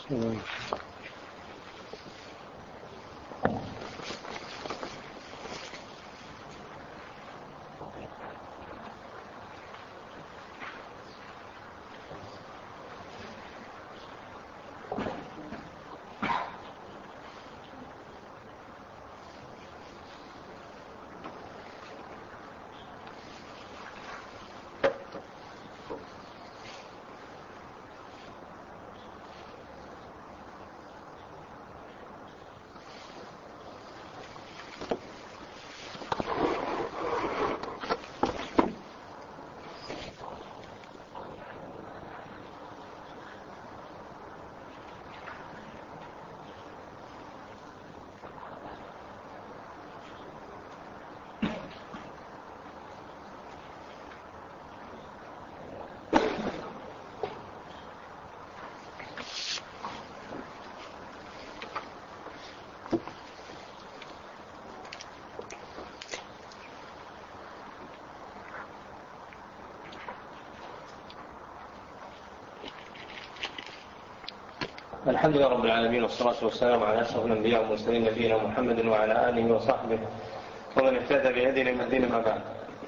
الحمد لله رب العالمين، والصلاة والسلام على أشرف الأنبياء والمرسلين نبينا محمد وعلى آله وصحبه ومن اهتدى بهديه من دين. ما بعد،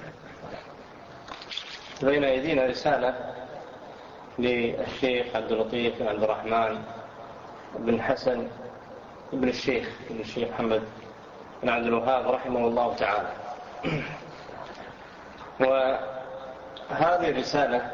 بين أيدينا رسالة للشيخ عبد اللطيف بن عبد الرحمن بن حسن بن الشيخ محمد بن عبد الوهاب رحمه الله تعالى. وهذه الرسالة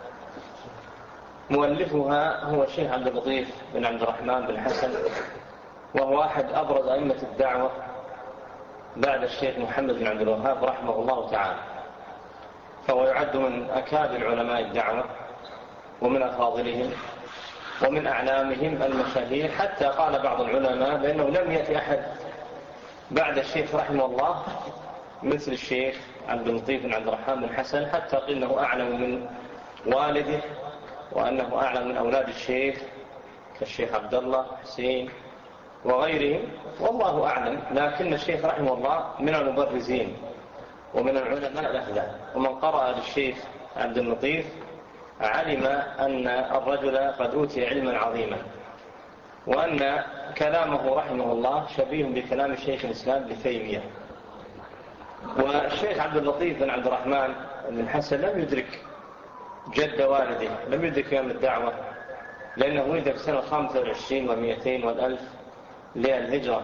مؤلفها هو الشيخ عبد اللطيف بن عبد الرحمن بن حسن، وهو أحد أبرز أئمة الدعوة بعد الشيخ محمد بن عبد الوهاب رحمه الله تعالى، فهو يعد من أكابر علماء الدعوة ومن أفاضلهم ومن أعلامهم المشاهير، حتى قال بعض العلماء بأنه لم يأتي أحد بعد الشيخ رحمه الله مثل الشيخ عبد اللطيف بن عبد الرحمن بن حسن، حتى قيل أنه أعلم من والده، وأنه أعلم من أولاد الشيخ كالشيخ عبد الله حسين وغيرهم، والله أعلم. لكن الشيخ رحمه الله من المبرزين ومن العلماء الأهدى، ومن قرأ للشيخ عبد اللطيف علم أن الرجل قد أوتي علما عظيما، وأن كلامه رحمه الله شبيه بكلام الشيخ الإسلام ابن تيمية. والشيخ عبد اللطيف بن عبد الرحمن بن حسن لم يدرك جد والده، لم يدرك يوم الدعوة، لأنه ولد في سنة 25 و200 والألف للهجرة،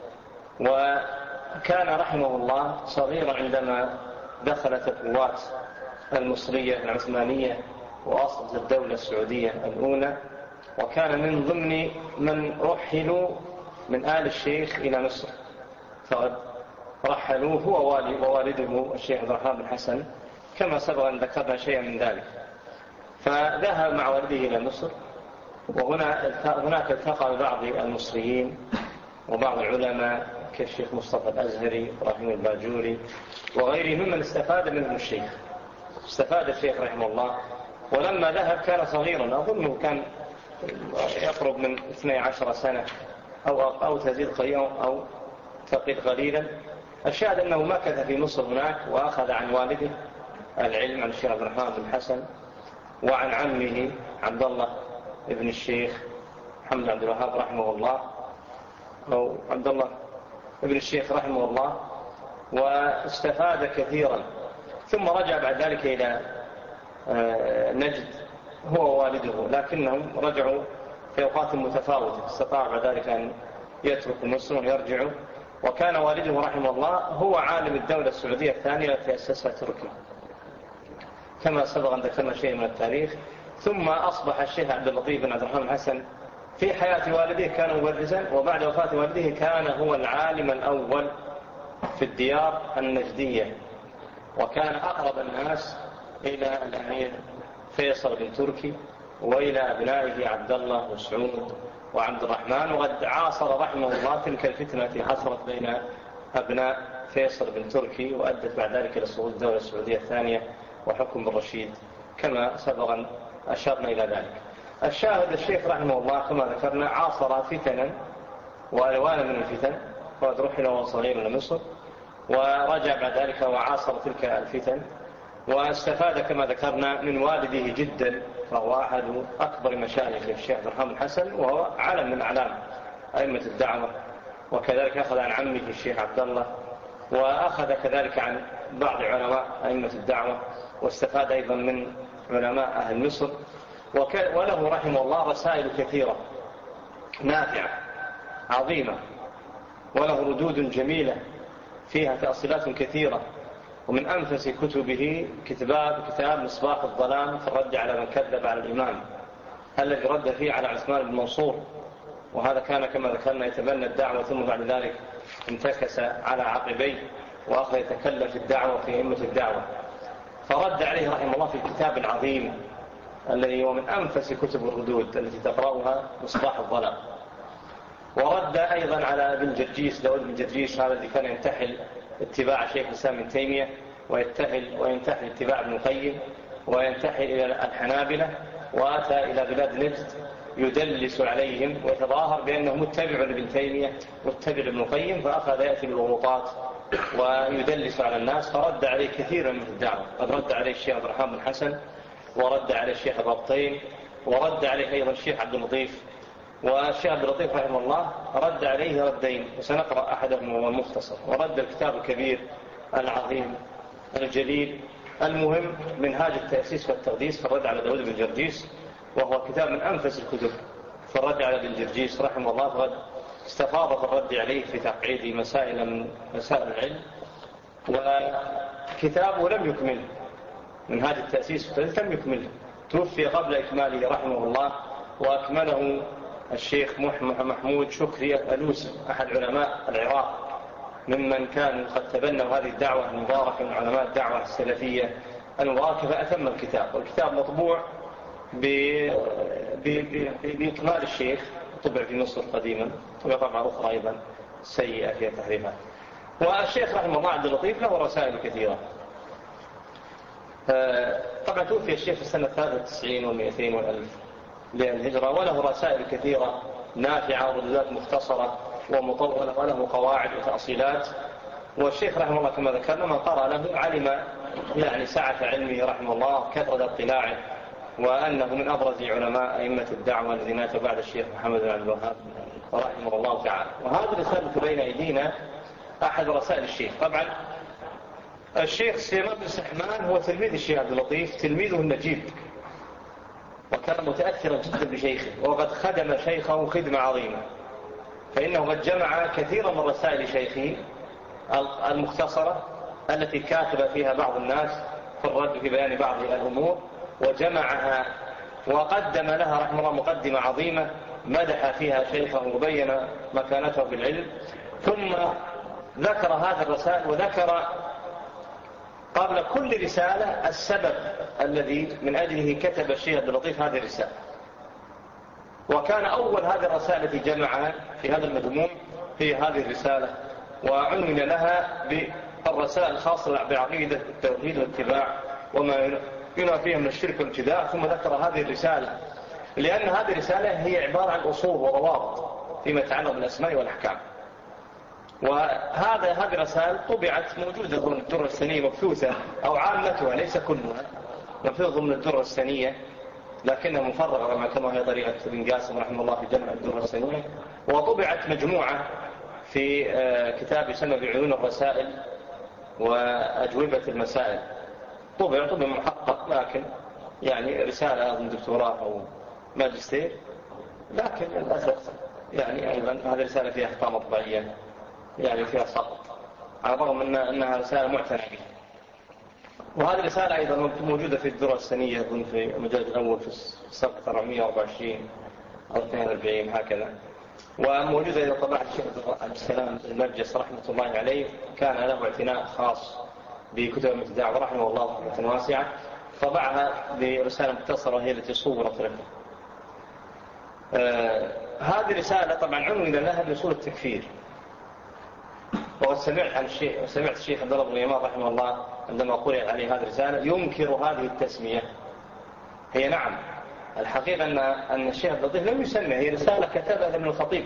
وكان رحمه الله صغيرا عندما دخلت القوات المصرية العثمانية وأسقطت الدولة السعودية الأولى، وكان من ضمن من رحلوا من آل الشيخ إلى مصر، فقد رحلوه هو ووالده الشيخ عبد الرحمن بن حسن، كما سبق أن ذكرنا شيئا من ذلك. فذهب مع والده إلى مصر، وهناك التقى ببعض المصريين وبعض العلماء كالشيخ مصطفى الأزهري رحمه الباجوري وغيره ممن استفاد منهم الشيخ. استفاد الشيخ رحمه الله، ولما ذهب كان صغيرا، أظنه كان يقرب من 12 سنة أو تزيد قليلا أو تقل قليلا. الشاهد أنه مكث في مصر هناك، وأخذ عن والده العلم عن الشيخ عبد الرحمن بن حسن، وعن عمه عبد الله ابن الشيخ محمد عبد الوهاب رحمه الله، أو عبد الله ابن الشيخ رحمه الله، واستفاد كثيرا. ثم رجع بعد ذلك إلى نجد هو ووالده، لكنهم رجعوا في أوقات متفاوتة، استطاع بعد ذلك أن يترك مصر ويرجعوا. وكان والده رحمه الله هو عالم الدولة السعودية الثانية التي أسسها تركيا، كما سبق أن ذكرنا شيء من التاريخ. ثم أصبح الشيخ عبد اللطيف بن عبد الرحمن بن حسن في حياة والده كان مبرزا، وبعد وفاة والده كان هو العالم الأول في الديار النجدية، وكان أقرب الناس إلى الأمير فيصل بن تركي وإلى أبنائه عبد الله وسعود وعبد الرحمن. وقد عاصر رحمه الله تلك الفتنة التي حصلت بين أبناء فيصل بن تركي، وأدت بعد ذلك إلى سقوط الدولة السعودية الثانية وحكم بن رشيد، كما سبقا أشرنا إلى ذلك. الشاهد الشيخ رحمه الله كما ذكرنا عاصر فتنا وألوانا من الفتن، وقد رحل وهو صغير إلى مصر، ورجع بعد ذلك وعاصر تلك الفتن، واستفاد كما ذكرنا من والده جدا، فهو أحد أكبر مشايخ الشيخ عبد الرحمن الحسن، وهو علم من أعلام أئمة الدعوة. وكذلك أخذ عن عمه الشيخ عبد الله، وأخذ كذلك عن بعض علماء أئمة الدعوة، واستفاد أيضا من علماء أهل مصر. وله رحمه الله رسائل كثيرة نافعة عظيمة، وله ردود جميلة فيها تأصيلات كثيرة. ومن أنفس كتبه كتاب مصباح الظلام في الرد على من كذب على الإمام، الذي رد فيه على عثمان بن منصور، وهذا كان كما ذكرنا يتبنى الدعوة، ثم بعد ذلك انتكس على عقبيه وأخذ يتكلم في الدعوة في أئمة الدعوة، فرد عليه رحمه الله في الكتاب العظيم الذي هو من أنفس كتب الردود التي تقرأها مصباح الظلام. ورد أيضا على ابن جرجيس، داود بن جرجيس، هذا الذي كان ينتحل اتباع شيخ الإسلام ابن تيمية، وينتحل اتباع ابن القيم، وينتحل إلى الحنابلة، وأتى إلى بلاد نجد يدلس عليهم ويتظاهر بأنه متبع لابن تيمية متبع لابن القيم، فأخذ يأتي بالغلطات ويدلس على الناس، فرد عليه كثيرا من الدعوة. قد رد عليه الشيخ عبد الرحمن بن حسن، ورد عليه الشيخ الربطين، ورد عليه أيضا الشيخ عبد اللطيف. والشيخ عبد اللطيف رحمه الله رد عليه ردين، وسنقرأ أحدهم هو المختصر، ورد الكتاب الكبير العظيم الجليل المهم منهاج التأسيس والتقديس في الرد على داود بن جرجيس، وهو كتاب من أنفس الكتب في الرد على ابن جرجيس رحمه الله. فقد استفاض في الرد عليه في تقعيد مسائل من مسائل العلم، وكتابه لم يكمل منهاج التأسيس والتقديس، لم يكمله، توفي قبل إكماله رحمه الله، وأكمله الشيخ محمود شكري الألوسي أحد علماء العراق ممن كانوا قد تبنوا هذه الدعوة المباركة من علماء الدعوة السلفية المباركة، فأتم الكتاب. والكتاب مطبوع بإكمال الشيخ، طبع في مصر قديما، طبع طبعة أخرى أيضا سيئة فيها تحريفات. والشيخ رحمه الله عبد اللطيف له رسائل كثيرة. طبعا توفي الشيخ في السنة 93 و200 والألف للهجرة، وله رسائل كثيرة نافعة وردودات مختصرة ومطولة، وله قواعد وتأصيلات. والشيخ رحمه الله كما ذكرنا من قرأ له علم يعني سعة علمه رحمه الله، كثرة اطلاعه، وأنه من أبرز علماء أئمة الدعوة الذين أتوا بعد الشيخ محمد بن عبد الوهاب رحمه الله تعالى. وهذه الرسالة بين أيدينا أحد رسائل الشيخ. طبعا الشيخ سليمان بن سحمان هو تلميذ الشيخ عبد اللطيف، تلميذه النجيب، وكان متأثرا جدا بشيخه، وقد خدم شيخه خدمة عظيمة، فإنه قد جمع كثيرا من رسائل شيخه المختصرة التي كاتب فيها بعض الناس في الرد في بيان بعض الأمور، وجمعها وقدم لها رحمه الله مقدمة عظيمة مدح فيها شيخه وبين مكانته بالعلم. ثم ذكر هذه الرسائل، وذكر قبل كل رسالة السبب الذي من أجله كتب الشيخ عبد اللطيف هذه الرسالة. وكان أول هذه الرسالة التي جمعها في هذا المضمون هي هذه الرسالة، وعنون لها بالرسائل الخاصة بعقيدة التوحيد والاتباع وما ينافيها من الشرك والابتداع. ثم ذكر هذه الرسالة لأن هذه الرسالة هي عبارة عن أصول وضوابط فيما يتعلق بالأسماء والأحكام. هذه الرسائل طبعت موجودة ضمن الدرة السنية مبثوثة، أو عامتها ليس كلها مبثوثة ضمن الدرة السنية، لكنها مفرغة كما هي طريقة ابن قاسم رحمه الله في جمع الدرة السنية. وطبعت مجموعة في كتاب يسمى بعيون الرسائل وأجوبة المسائل، طبع محقق، لكن يعني رسالة من دكتوراه أو ماجستير، لكن للأسف يعني أيضا هذه الرسالة فيها أخطاء مطبعية، يعني فيها سقط، على الرغم أنها رسالة معتنى بها. وهذه الرسالة أيضا موجودة في الدرة السنية أظن في المجلد الأول في الصفحة 424 أو 42 هكذا. وموجودة إذا طبعت الشيخ عبد السلام المرجس رحمة الله عليه، كان له اعتناء خاص بكتب الدعوة رحمه الله رحمة واسعة، طبعها برسالة مختصرة هي التي صورت له. هذه الرسالة طبعا عنوان لها بأصول التكفير. وقد سمعت الشيخ عبد الله بن يمان رحمه الله عندما قرأ عليه هذه الرسالة ينكر هذه التسمية. هي نعم الحقيقة أن الشيخ عبد اللطيف لم يسمى، هي رسالة كتبها ابن الخطيب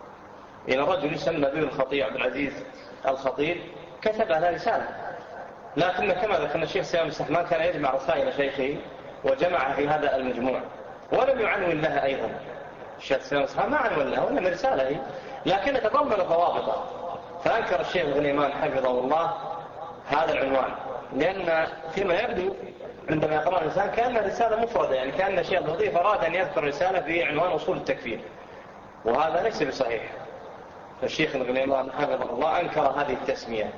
إلى رجل يسمى ابن الخطيب عبد العزيز الخطيب، كتب لها رسالة لكن كما ذكرنا الشيخ سامي السحمان كان يجمع رسائل شيخه وجمعها في هذا المجموع، ولم يعنون لها أيضا. الشيخ سامي السحمان ما عنون لها وإنما رسالة هي، لكن تضمن ضوابطها. فأنكر الشيخ غنيمان حفظه الله هذا العنوان، لأن فيما يبدو عندما يقرأ الإنسان كأنها رسالة مفردة، يعني كأن الشيخ الضيف أراد أن يذكر رسالة في عنوان أصول التكفير، وهذا ليس بصحيح. فالشيخ الغنيمان حفظه الله أنكر هذه التسمية،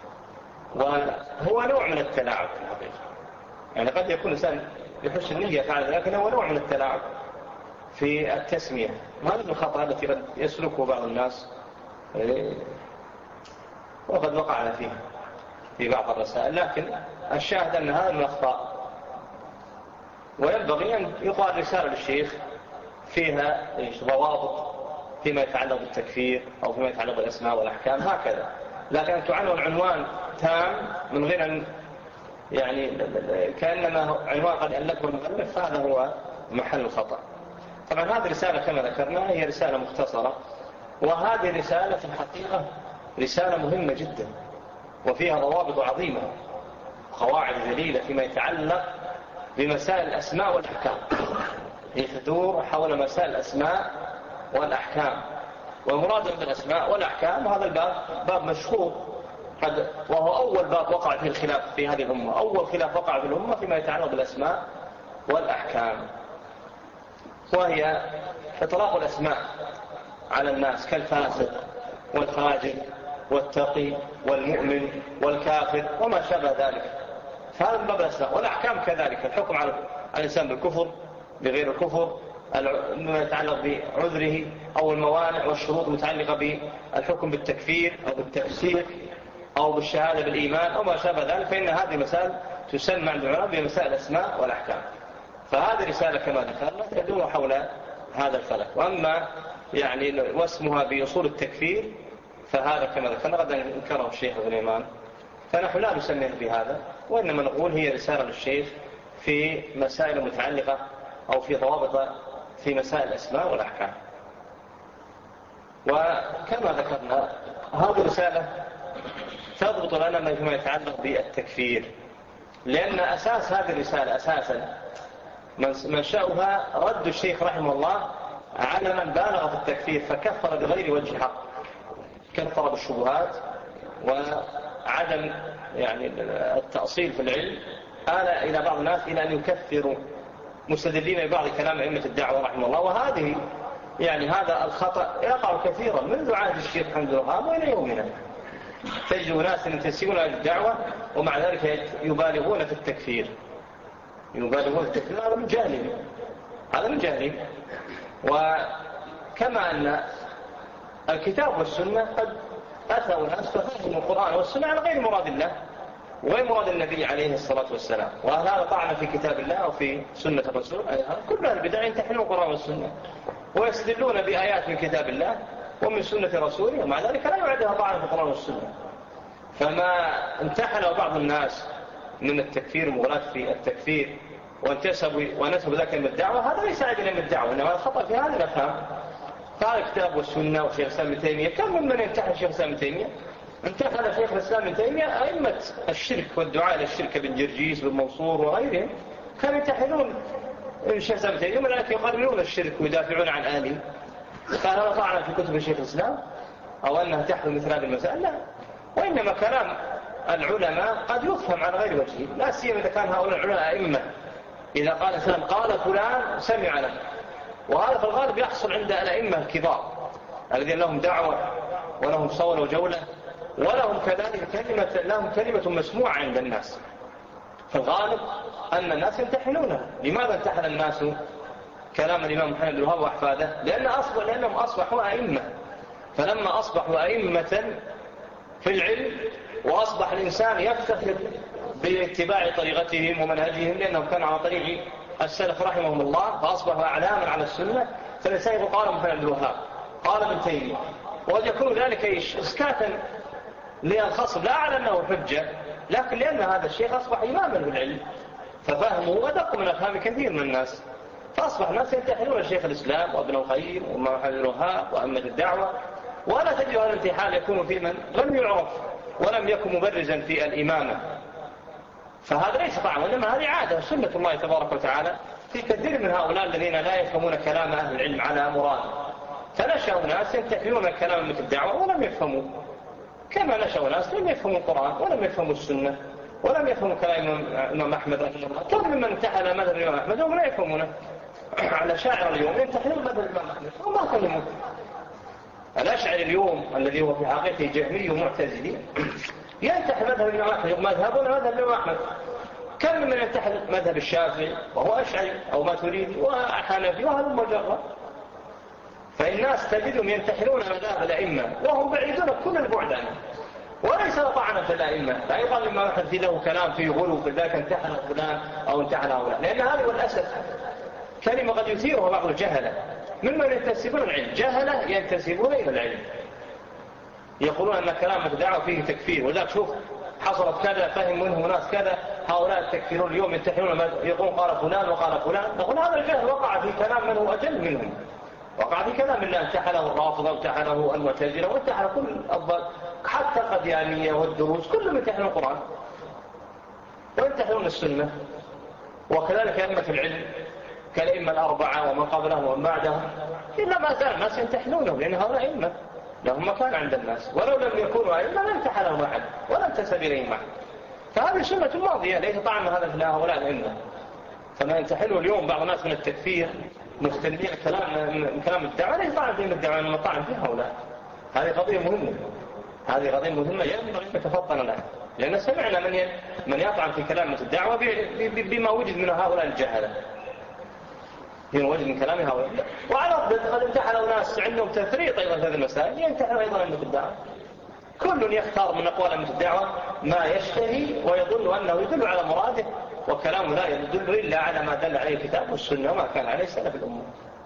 وهو نوع من التلاعب في الحقيقة. يعني قد يكون الإنسان يحس النية فعلا، لكن هو نوع من التلاعب في التسمية. هذا من الخطأ التي قد يسلكه بعض الناس وقد وقعنا فيه في بعض الرسائل، لكن الشاهد أن هذا من الأخطاء، وينبغي أن يقال رسالة للشيخ فيها ضوابط فيما يتعلق بالتكفير أو فيما يتعلق بالأسماء والأحكام هكذا، لكن أن تعنون عنوان تام من غير أن يعني كأنما عنوان قد ألفه المؤلف، فهذا هو محل الخطأ. طبعا هذه الرسالة كما ذكرنا هي رسالة مختصرة، وهذه الرسالة في الحقيقة رسالة مهمة جدا وفيها ضوابط عظيمة، قواعد جليلة فيما يتعلق بمسائل الأسماء والأحكام. هي تدور حول مسائل الأسماء والأحكام، والمراد بالأسماء والأحكام هذا الباب باب مشهور، وهو أول باب وقع فيه الخلاف في هذه الأمة. أول خلاف وقع في الأمة فيما يتعلق بالأسماء والأحكام، وهي إطلاق الأسماء على الناس كالفاسق والفاجر والتقي والمؤمن والكافر وما شابه ذلك. فهذا من باب الأسماء. والأحكام كذلك، الحكم على الإنسان بالكفر بغير الكفر، ما يتعلق بعذره أو الموانع والشروط المتعلقة بالحكم بالتكفير أو بالتفسير أو بالشهادة بالإيمان أو ما شابه ذلك، فإن هذه مسائل تسمى عند العلماء بمسائل الأسماء والأحكام. فهذه رسالة كما ذكرنا تدور حول هذا الفلك. وأما يعني واسمها بأصول التكفير فهذا كما ذكرنا قد انكره الشيخ غنيمان، فنحن لا نسميه بهذا، وإنما نقول هي رسالة للشيخ في مسائل متعلقة أو في ضوابط في مسائل الأسماء والأحكام. وكما ذكرنا هذه رسالة تضبط لنا فيما يتعلق بالتكفير، لأن أساس هذه الرسالة أساسا منشأها رد الشيخ رحمه الله على من بالغ في التكفير فكفر بغير وجه حق، كفر بالشبهات وعدم يعني التأصيل في العلم، آل إلى بعض الناس إلى أن يكفروا مستدلين ببعض كلام أئمة الدعوة رحمه الله. وهذه يعني هذا الخطأ يقع كثيرا منذ عهد الشيخ محمد الوهاب وإلى يومنا. تجد ناس ينتسبون إلى الدعوة ومع ذلك يبالغون في التكفير، هذا من جهل. وكما أن الكتاب والسنة قد أتوا الناس ففهموا القرآن والسنة على غير مراد الله وغير مراد النبي عليه الصلاة والسلام، وهذا طعن في كتاب الله أو في سنة الرسول. كل البدع ينتحلون القرآن والسنة ويستدلون بآيات من كتاب الله ومن سنة رسوله، ومع ذلك لا يعدها طعن في القرآن والسنة. فما انتحل بعض الناس من التكفير ومغلاة في التكفير ونسبوا ذلك من الدعوة، هذا ليس عدلا من الدعوة، إنما الخطأ في هذا الأفهام. قال الكتاب والسنة وشيخ الإسلام ابن تيمية، كم من ينتحل شيخ الإسلام ابن تيمية؟ انتحل شيخ الإسلام ابن تيمية أئمة الشرك والدعاء إلى الشرك بن جرجيس بن منصور وغيرهم، كانوا ينتحلون شيخ الإسلام ابن تيمية، ولكن يقررون الشرك ويدافعون عن أهله. قال هذا طعن في كتب شيخ الإسلام أو أنها تحمل مثل هذه المسائل؟ لا، وإنما كلام العلماء قد يفهم على غير وجهه، لا سيما إذا كان هؤلاء العلماء أئمة. إذا قال الإنسان قال فلان سمع له، وهذا في الغالب يحصل عند الأئمة الكبار الذين لهم دعوة ولهم صولة وجولة ولهم كذلك كلمة مسموعة عند الناس. في الغالب أن الناس يمتحنونه. لماذا امتحن الناس كلام الإمام محمد بن الوهاب وأحفاده؟ لأنهم أصبحوا أئمة. فلما أصبحوا أئمة في العلم وأصبح الإنسان يفتخر باتباع طريقتهم ومنهجهم لأنهم كانوا على طريق السلف رحمهم الله، فأصبحوا أعلاما على السنة، فالإنسان يقول قال محمد بن الوهاب قال ابن تيمية، وقد يكون ذلك إسكاتا للخصم لا على أنه حجة، لكن لأن هذا الشيخ أصبح إماما في العلم ففهمه أدق من أفهام كثير من الناس، فأصبح الناس ينتحلون شيخ الإسلام وابن القيم ومحمد بن الوهاب وأئمة الدعوة. ولا تجد هذا الانتحال يكون في من لم يعرف ولم يكن مبرزا في الإمامة، فهذا ليس طعن، وإنما هذه عادة سنة الله تبارك وتعالى في كثير من هؤلاء الذين لا يفهمون كلام أهل العلم على مراد. فنشأوا ناس ينتحلون كلام مثل الدعوة ولم يفهموا، كما نشأوا ناس لم يفهموا القرآن ولم يفهموا السنة ولم يفهموا كلام الإمام أحمد رحمه الله. كم ممن انتحل مذهب الإمام أحمد وهم لا يفهمونه. على شاعر اليوم ينتحلون مذهب الإمام أحمد وما فهموا. الأشعري اليوم الذي هو في حقيقته جهمي ومعتزلي ينتحل مذهب الإمام أحمد، مذهبنا مذهب الإمام أحمد. كم من ينتحل مذهب الشافعي وهو أشعري أو ماتريدي وحنفي وهذا المجرد. فالناس تجدهم ينتحلون مذاهب الأئمة وهم بعيدون كل البعد عنه، وليس طعنا في الأئمة. لا يقال لما واحد في له كلام فيه غلو في ذاك انتحل فلان أو انتحل هؤلاء، لأن هذا هو الأسف. كلمة قد يثيرها بعض الجهلة ممن ينتسبون العلم، جهلة ينتسبون إلى العلم يقولون أن كلام الدعوة فيه تكفير، وذلك شوف حصلت كذا فهم منه ناس كذا، هؤلاء التكفيرون اليوم ينتحلون يقولون قال فلان وقال فلان. نقول هذا الجهل وقع في كلام من هو أجل منهم، وقع في كلام الله انتحله الرافضة وانتحله المعتزلة وانتحل كل الأضباط حتى القديانية والدروز كلهم ينتحلون القرآن وينتحلون السنة. وكذلك أئمة العلم كالأئمة الأربعة ومن قبلهم ومن بعدهم إلا ما زال الناس ينتحلونهم، لأن هؤلاء أئمة لهم مكان عند الناس، ولو لم يكونوا أئمة لم ينتحلهم أحد ولا انتسب إليهم أحد. فهذه سنة ماضية ليس طعن هذا في هؤلاء الأئمة. فما ينتحله اليوم بعض الناس من التكفير مستندين كلام الدعوة ليس طعن فيهم الدعوة إنما طعن في هؤلاء. هذه قضية مهمة، هذه قضية مهمة ينبغي أن نتفطن لها، لأن سمعنا من يطعن في كلام الدعوة بما وجد من هؤلاء الجهلة، بما وجد من كلام هؤلاء. وعلى الضد قد انتحلوا ناس عندهم تفريط أيضا في هذه المسائل ينتحلوا أيضا عند الدعوة. كل يختار من أقوال أهل الدعوة ما يشتهي ويظن أنه يدل على مراده، وكلامه لا يدل إلا على ما دل عليه الكتاب والسنة وما كان عليه سلف الأمة.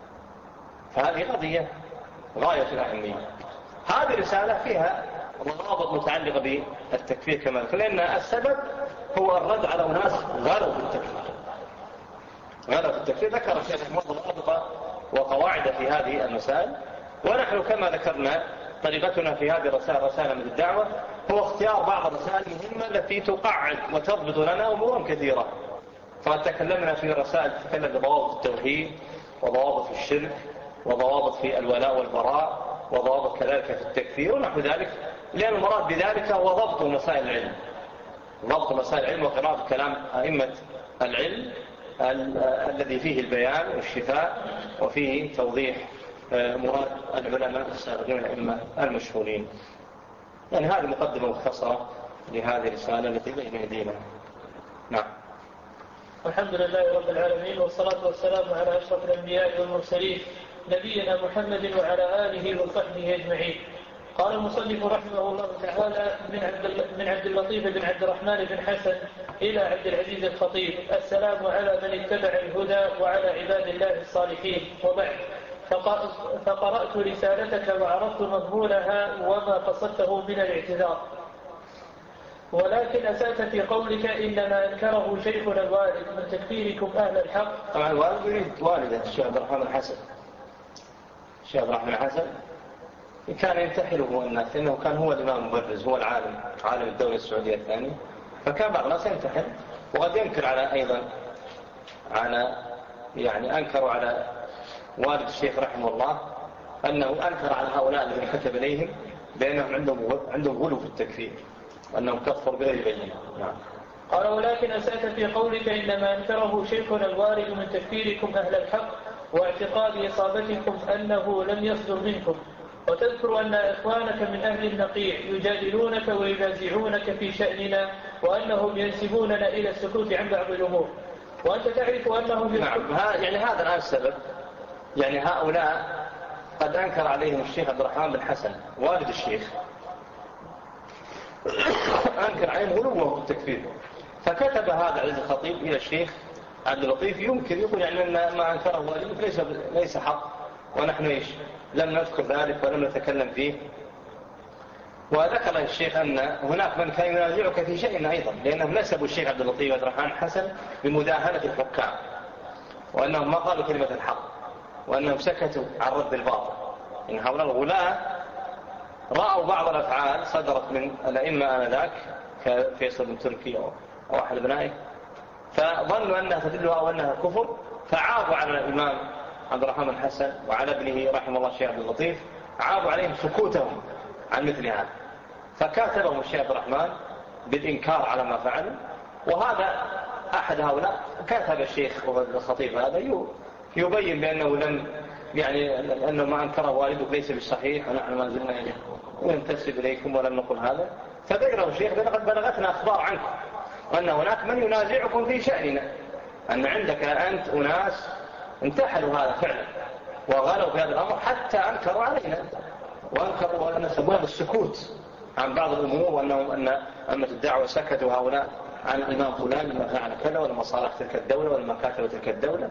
فهذه قضية غاية الأهمية. هذه رسالة فيها ضوابط متعلقة بالتكفير كما ذكر، لأن السبب هو الرد على ناس غلوا في التكفير. غلوا في التكفير ذكر الشيخ ضوابط وقواعد في هذه المسائل، ونحن كما ذكرنا طريقتنا في هذه الرسالة من الدعوة هو اختيار بعض الرسائل المهمة التي تقعد وتضبط لنا أمورا كثيرة. فقد تكلمنا في رسائل تتكلم بضوابط التوحيد وضوابط في الشرك وضوابط في الولاء والبراء وضوابط كذلك في التكفير ونحو ذلك، لأن المراد بذلك هو ضبط مسائل العلم، ضبط مسائل العلم وقراءة كلام أئمة العلم الذي فيه البيان والشفاء وفيه توضيح مراد العلماء السابقين الأئمة المشهورين. يعني هذه مقدمة مختصرة لهذه الرسالة التي بين يدينا. نعم. الحمد لله رب العالمين، والصلاة والسلام على أشرف الأنبياء والمرسلين نبينا محمد وعلى آله وصحبه أجمعين. قال المصنف رحمه الله تعالى من عبد اللطيف بن عبد الرحمن بن حسن إلى عبد العزيز الخطيب: السلام على من اتبع الهدى وعلى عباد الله الصالحين، وبعد. فقرأت رسالتك وعرفت مضمونها وما قصدته من الاعتذار، ولكن أسأت في قولك إنما أنكره شيخنا الوالد من تكفيركم أهل الحق. طبعا الوالد يريد والده الشيخ عبد الرحمن الحسن. الشيخ عبد الرحمن الحسن كان ينتحله الناس لأنه كان هو الإمام المبرز، هو العالم، عالم الدولة السعودية الثاني، فكان بعض الناس ينتحل وقد ينكر على أيضا يعني أنكروا على والد الشيخ رحمه الله أنه أنكر على هؤلاء الذين كتب إليهم بأنهم عندهم غلو في التكفير وأنهم كفروا بغير بينة. نعم. قال: ولكن أسأت في قولك إنما أنكره شيخنا الوارد من تكفيركم أهل الحق واعتقاد إصابتكم أنه لم يصدر منكم، وتذكر أن إخوانك من أهل النقيع يجادلونك وينازعونك في شأننا وأنهم ينسبوننا إلى السكوت عن بعض الأمور، وأنت تعرف أنهم نعم. يعني هذا الآن السبب. يعني هؤلاء قد أنكر عليهم الشيخ عبد الرحمن بن حسن والد الشيخ، أنكر عليهم غلوه في التكفير، فكتب هذا عز الخطيب إلى الشيخ عبد اللطيف يمكن يقول يعني أن ما أنكره والده ليس حق، ونحن لم نذكر ذلك ولم نتكلم فيه. وذكر الشيخ أن هناك من كان ينازعك في شيء أيضا، لأنهم نسبوا الشيخ عبد اللطيف عبد الرحمن حسن بمداهنة الحكام، وأنهم ما قالوا كلمة الحق، وأنهم سكتوا عن رد الباطل. إن هؤلاء الغلاة رأوا بعض الأفعال صدرت من الأئمة آنذاك كفيصل بن تركي أو أحد أبنائه، فظنوا أنها تدل أو أنها كفر، فعابوا على الإمام عبد الرحمن الحسن وعلى ابنه رحمه الله الشيخ عبد اللطيف، عابوا عليهم سكوتهم عن مثل هذا، فكاتبهم الشيخ عبد الرحمن بالإنكار على ما فعلوا. وهذا أحد هؤلاء كاتب الشيخ الخطيب هذا يبين بأنه لم يعني أنه ما أنكره والده ليس بالصحيح، ونحن ما زلنا ننتسب إليكم ولم نقل هذا. فذكره الشيخ لقد بلغتنا أخبار عنكم وأن هناك من ينازعكم في شأننا، أن عندك أنت أناس انتحلوا هذا فعلا وغلوا في هذا الأمر حتى أنكروا علينا وأنكروا أن سبب السكوت عن بعض الأمور، وأنهم أن أمة الدعوة سكتوا هؤلاء عن الإمام فلان لما فعل كذا ولما صالح تلك الدولة ولما كاتب تلك الدولة.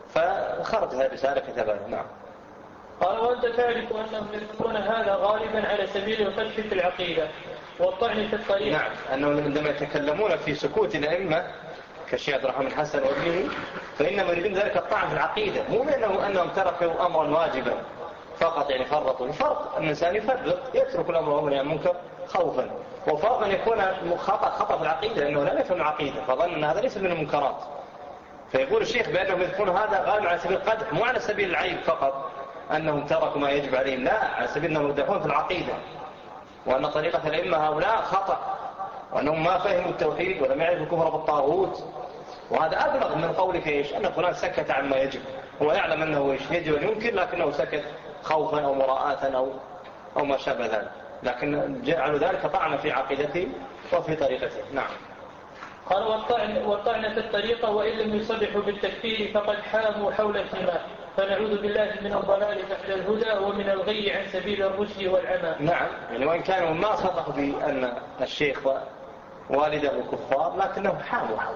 فخرج هذه الرسالة كتبها. نعم. قال وأنت تعرف أنهم يذكرون هذا غالبا على سبيل القدح في العقيدة والطعن في الطريق. نعم، أنهم عندما يتكلمون في سكوت الأئمة كالشيخ عبد الرحمن الحسن وابنه فإنما يريدون ذلك الطعن في العقيدة، مو بأنهم تركوا أمرا واجبا فقط، يعني فرطوا. الفرق أن الإنسان يفرط يترك الأمر والنهي عن المنكر خوفا، وفرق أن يكون خطأ في العقيدة لأنه لا يفهم العقيدة فظن أن هذا ليس من المنكرات. فيقول الشيخ بأنهم يذكرون هذا غالبا على سبيل القدح، مو على سبيل العيب فقط أنهم تركوا ما يجب عليهم، لا، على سبيل أنهم يدعون في العقيدة وأن طريقة الأئمة هؤلاء خطأ وأنهم ما فهموا التوحيد ولم يعرفوا الكفر بالطاغوت. وهذا أبلغ من قولك إيش أن فلان سكت عما يجب، هو يعلم أنه إيش يجب أن ينكر لكنه سكت خوفا أو مراءة أو ما شابه ذلك، لكن جعلوا ذلك طعنا في عقيدته وفي طريقته. نعم. قال والطعن في الطريقة وإن لم يصرحوا بالتكفير فقد حاموا حول الحمار، فنعوذ بالله من الضلال بعد الهدى ومن الغي عن سبيل الرشد والعمى. نعم، يعني وإن كانوا ما صدقوا بأن الشيخ والده كفار لكنهم حاموا حوله،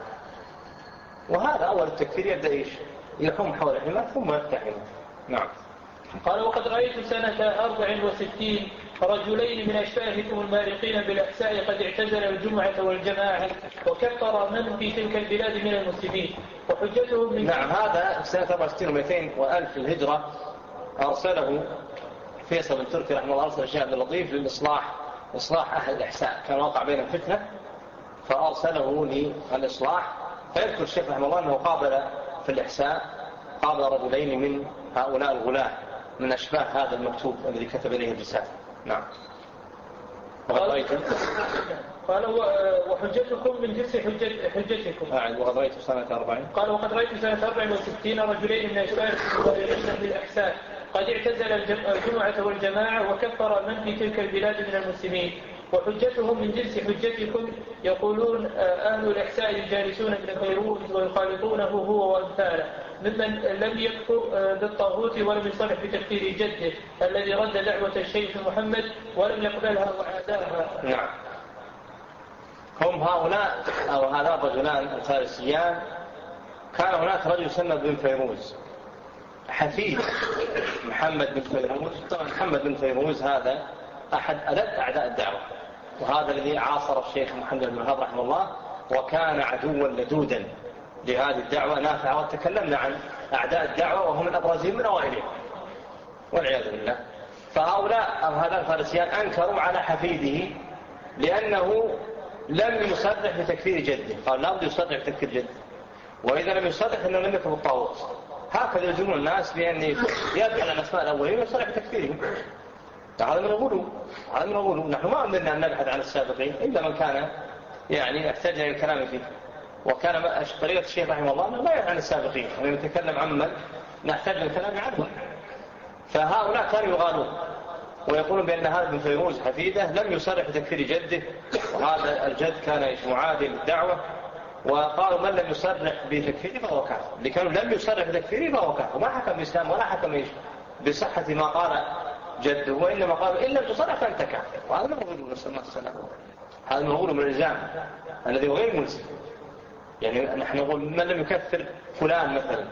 وهذا أول التكفير يبدأ إيش يحوم حول الحمار ثم يفتحهم. نعم. قال وقد رأيت سنة 64 رجلين من أشباهكم المارقين بالأحساء قد اعتزل الجمعة والجماعة وكفر من في تلك البلاد من المسلمين وحجتهم من نعم، هذا سنة 64 و200 وألف الهجرة أرسله فيصل بن تركي رحمه الله، أرسل الشيخ عبد اللطيف لإصلاح أهل الإحساء، كان وقع بينهم فتنة فأرسله للإصلاح. فيذكر الشيخ رحمه الله أنه قابل في الإحساء رجلين من هؤلاء الغلاة من أشباه هذا المكتوب الذي كتب إليه الرسالة. نعم. قال وحجتكم من جنس حجتكم. وقد رأيت سنة 40. قال وقد رأيت سنة 64 رجلين من أشباهكم بالأحساء قد اعتزل الجمعة والجماعة وكفر من في تلك البلاد من المسلمين وحجتهم من جنس حجتكم، يقولون أهل الإحساء الجالسون ابن فيروز ويخالطونه هو وأمثاله ممن لم يكفر بالطاغوت ولم يصرح بتكفير جده الذي رد دعوة الشيخ محمد ولم يقبلها وعاداها. نعم. هم هؤلاء أو هذا الرجلان الفارسيان. كان هناك رجل يسمى بن فيروز حفيد محمد بن فيروز. طبعا محمد بن فيروز هذا أحد ألد أعداء الدعوة، وهذا الذي عاصر الشيخ محمد بن الوهاب رحمه الله وكان عدوا لدودا لهذه الدعوة نافعة. وتكلمنا عن أعداء الدعوة وهم من أبرزهم من أوائلهم والعياذ بالله. فهؤلاء أو هذا الفارسيان أنكروا على حفيده لأنه لم يصرح بتكفير جده، قال لا بد يصرح بتكفير جده، وإذا لم يصرح أنه لم يكن بالطاغوت. هكذا يلزمون الناس بأن يبقى على الأسماء الأولين ويصرح بتكفيرهم. هذا من الغلو. نحن ما أمرنا أن نبحث عن السابقين إلا من كان يعني يحتاج إلى الكلام فيه. وكان طريقة الشيخ رحمه الله أنه لا يعرف عن السابقين، أنه يتكلم عمن نحتاج الكلام عنه. فهؤلاء كانوا يغالون ويقولون بأن هذا بن فيروز حفيده لم يصرح بتكفير جده، وهذا الجد كان معادي للدعوة، وقالوا من لم يصرح بتكفيره فهو كافر. اللي كانوا لم يصرح بتكفيره فهو كافر، وما حكم الإسلام ولا حكم بصحة ما قال جده، وإنما قالوا إن لم تصرح فأنت كافر. وهذا من الغلو، نسأل الله السلامة. هذا من الغلو من الإلزام الذي هو غير ملزم. يعني نحن نقول من لم يكفر فلان مثلا،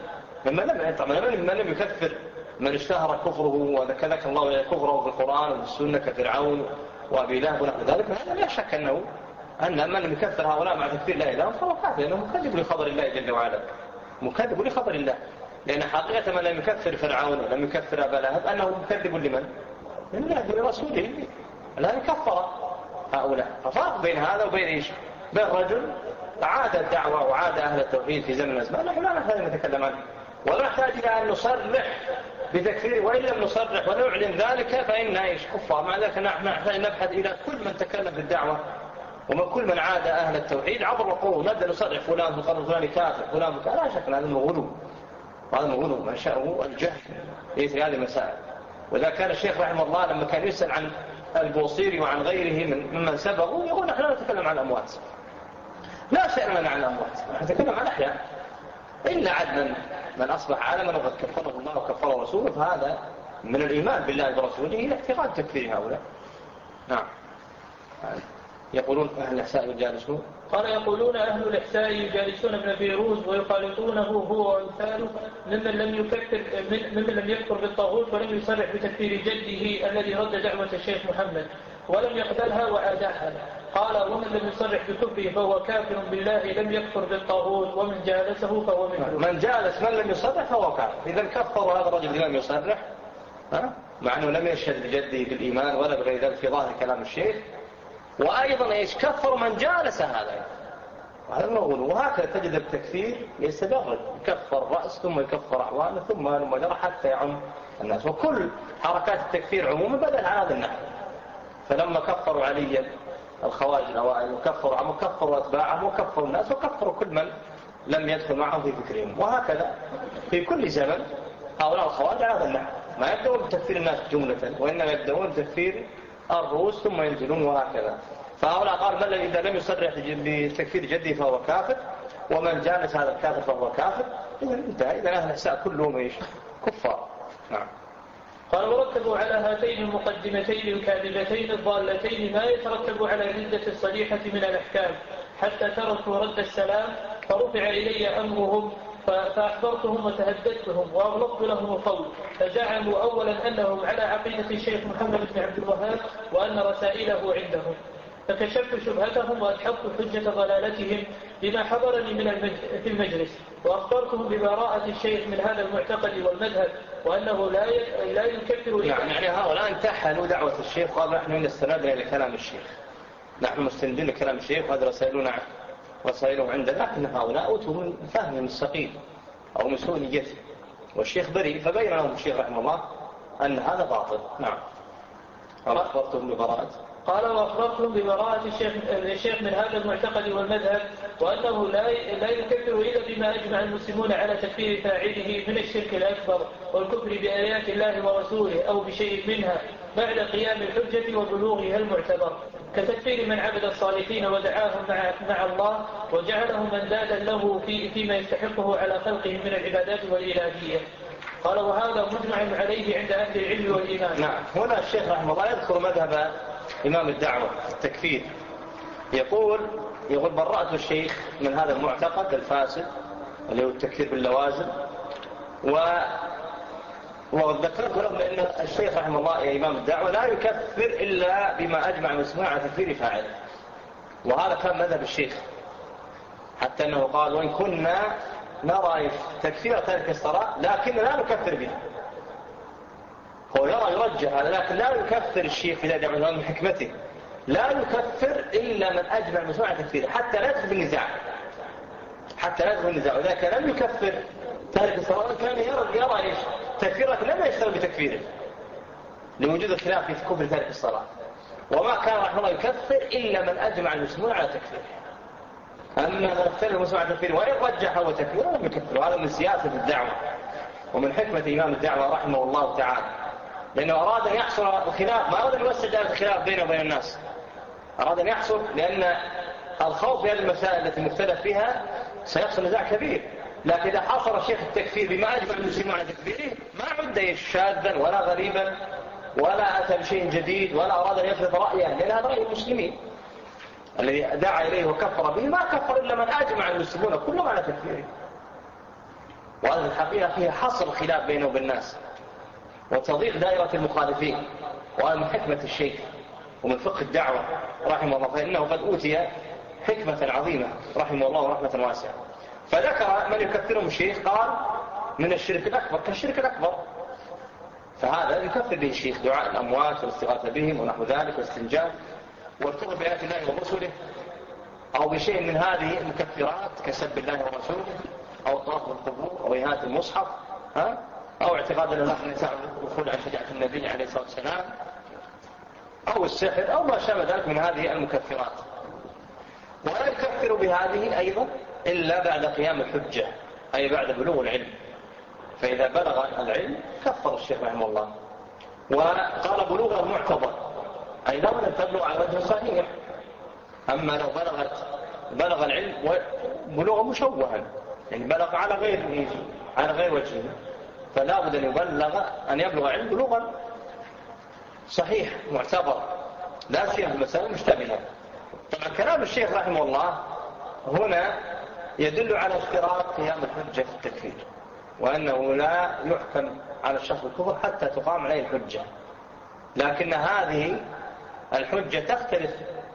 من لم يكفر من اشتهر كفره وذكرك الله كفره في القرآن والسنة كفرعون وأبي لهب ونحو ذلك، هذا لا شك أن من لم يكفر هؤلاء مع تكفير لا إله فهو كافر، لأنه مكذب لخبر الله جل وعلا، مكذب لخبر الله. لأن حقيقة من لم يكفر فرعون ولم يكفر أبا لهب أنه مكذب لمن؟ لله ولرسوله، لا يكفر هؤلاء. ففرق بين هذا وبين إيش؟ بين رجل عاد الدعوة وعاد أهل التوحيد في زمن الأزمان، نحن لا نحتاج أن نتكلم عنه ولا نحتاج إلى أن نصرح بتكفيره، وإن لم نصرح ونعلن ذلك فإننا إيش كفار. مع ذلك نحن نحتاج نبحث إلى كل من تكلم في الدعوة ومن كل من عاد أهل التوحيد عبر القرون، نبدأ نصرح فلان بقرن فلان كافر فلان بكافر، لا شك هذا الغلو، وهذا الغلو ما شاءه الجهل في هذه المسائل. وإذا كان الشيخ رحمه الله لما كان يسأل عن البوصيري وعن غيره ممن سبقوا يقول نحن لا نتكلم عن الأموات، لا شأننا عن الأموات، نتكلم عن الأحياء، إلا عدنا من أصبح عالما وقد كفره الله وكفره رسوله، فهذا من الإيمان بالله ورسوله إلى اعتقاد تكفير هؤلاء. نعم. يقولون أهل الإحساء يجالسون، قال يقولون أهل الإحساء يجالسون ابن فيروز ويخالطونه هو وأمثاله ممن لم يكفر بالطاغوت ولم يصرح بتكفير جده الذي رد دعوة الشيخ محمد ولم يقبلها وعاداها. قال ومن لم يصرح بكفره فهو كافر بالله لم يكفر بالطاغوت ومن جالسه فهو منه. من جالس من لم يصرح فهو كافر. إذا كفر هذا الرجل لم يصرح مع أنه لم يشهد بجده بالإيمان ولا بغير ذلك في ظاهر كلام الشيخ، وأيضا إيش كفر من جالس هذا الغلو. وهكذا تجد التكفير يستدرج، يكفر رأس ثم يكفر أعوانه ثم جرى حتى يعم الناس. وكل حركات التكفير عموما بدأت على هذا النحو. فلما كفروا عليا الخوارج الأوائل وكفروا أتباعهم وكفروا الناس وكفروا كل من لم يدخل معهم في فكرهم. وهكذا في كل زمن هؤلاء الخوارج على هذا النحو، ما يبدأون بتكفير الناس جملة وإنما يبدأون بتكفير الرؤوس ثم ينزلون وهكذا. فهؤلاء قال من إذا لم يصرح بتكفير جده فهو كافر، ومن جالس هذا الكافر فهو كافر. إذا انتهى، إذا أهل الإحساء كلهم إيش كفار. نعم. قال ورتبوا على هاتين المقدمتين الكاذبتين الضالتين ما يترتب على الردة الصريحة من الأحكام حتى تركوا رد السلام، فرفع إلي أمرهم فأحضرتهم وتهددتهم وأغلقت لهم القول، فزعموا أولا أنهم على عقيدة الشيخ محمد بن عبد الوهاب وأن رسائله عندهم، فكشفت شبهتهم وأدحضت حجة ضلالتهم بما حضرني في المجلس، وأخبرتهم ببراءة الشيخ من هذا المعتقد والمذهب وأنه لا يكفر. يعني هؤلاء انتحلوا دعوة الشيخ وقالوا نحن نستندنا إلى كلام الشيخ، نحن مستندين لكلام الشيخ وهذا رسائله عندنا. لكن هؤلاء أوتوا من فهم مستقيم أو من سوء نيته، والشيخ بريء، فبين لهم الشيخ رحمه الله أن هذا باطل. نعم. أخبرتهم ببراءة، قال وأخبرتهم ببراءة الشيخ من هذا المعتقد والمذهب وأنه لا يكفر إلا بما أجمع المسلمون على تكفير فاعله من الشرك الأكبر والكفر بآيات الله ورسوله أو بشيء منها بعد قيام الحجة وبلوغها المعتبر، كتكفير من عبد الصالحين ودعاهم مع الله وجعلهم مندادا له فيما يستحقه على خلقه من العبادات والإلهية. قال وهذا مجمع عليه عند أهل العلم والإيمان. نعم. هنا الشيخ رحمه الله يذكر مذهب إمام الدعوة التكفير، يقول برأت الشيخ من هذا المعتقد الفاسد اللي هو التكفير باللوازم، وذكرت لهم بأن الشيخ رحمه الله يا إمام الدعوة لا يكفر إلا بما أجمع المسلمون على تكفير فاعله، وهذا كان مذهب الشيخ، حتى أنه قال وإن كنا نرى تكفير تارك الصلاة لكن لا نكفر به. هو يرجح هذا، لكن لا يكفر الشيخ في ذلك من حكمته، لا يكفر إلا من أجمع المسلمون على تكفيره حتى لا يدخل بالنزاع، وذلك لم يكفر تارك الصلاة، كان يرى إيش تكفيره لم يشتغل بتكفيره لوجود الخلاف في كفر تارك الصلاة، وما كان رحمه الله يكفر إلا من أجمع المسلمون على تكفيره. أما من اختلف المسلمون على تكفيره وإن رجح هو تكفيره لم يكفر. وهذا من سياسة الدعوة ومن حكمة إمام الدعوة رحمه الله تعالى، لأنه أراد أن يحصل الخلاف، ما أراد أن يوسع دائرة الخلاف بينه وبين الناس، أراد أن يحصل، لأن الخوف في هذه المسائل التي مختلف فيها سيحصل نزاع كبير. لكن إذا حصر الشيخ التكفير بما أجمع المسلمون على تكفيره ما عد شاذا ولا غريبا ولا أتى بشيء جديد ولا أراد أن يفرض رأيه، لأن هذا رأي المسلمين الذي دعا إليه وكفر به، ما كفر إلا من أجمع المسلمون كلهم على تكفيره. وهذه الحقيقة فيها حصر الخلاف بينه وبين الناس وتضيق دائرة المخالفين، وهذا من حكمة الشيخ ومن فقه الدعوة رحمه الله، فإنه قد أوتي حكمة عظيمة رحمه الله رحمة واسعة. فذكر من يكفرهم الشيخ قال من الشرك الأكبر كالشرك الأكبر، فهذا يكفر به الشيخ دعاء الأموات والاستغاثة بهم ونحو ذلك والاستنجاء والكفر بآيات الله ورسله أو بشيء من هذه المكفرات كسب الله ورسوله أو طواف القبور أو إهانة المصحف أو اعتقاد أن النساء الوصول عن شجاعة النبي عليه الصلاة والسلام أو السحر أو ما شابه ذلك من هذه المكفرات. ولا يكفر بهذه أيضا إلا بعد قيام الحجة، أي بعد بلوغ العلم. فإذا بلغ العلم كفر الشيخ رحمه الله. وقال بلوغ المعتبر، أي لو لم تبلغ على وجه صحيح. أما لو بلغ العلم بلوغ مشوها، يعني بلغ على غير وجهه، فلا بد أن يبلغ العلم بلوغا صحيح معتبر، لا سيما المسائل المشتبهة. طبعا كلام الشيخ رحمه الله هنا يدل على اشتراط قيام الحجة في التكفير، وأنه لا يحكم على الشخص بالكفر حتى تقام عليه الحجة. لكن هذه الحجة تختلف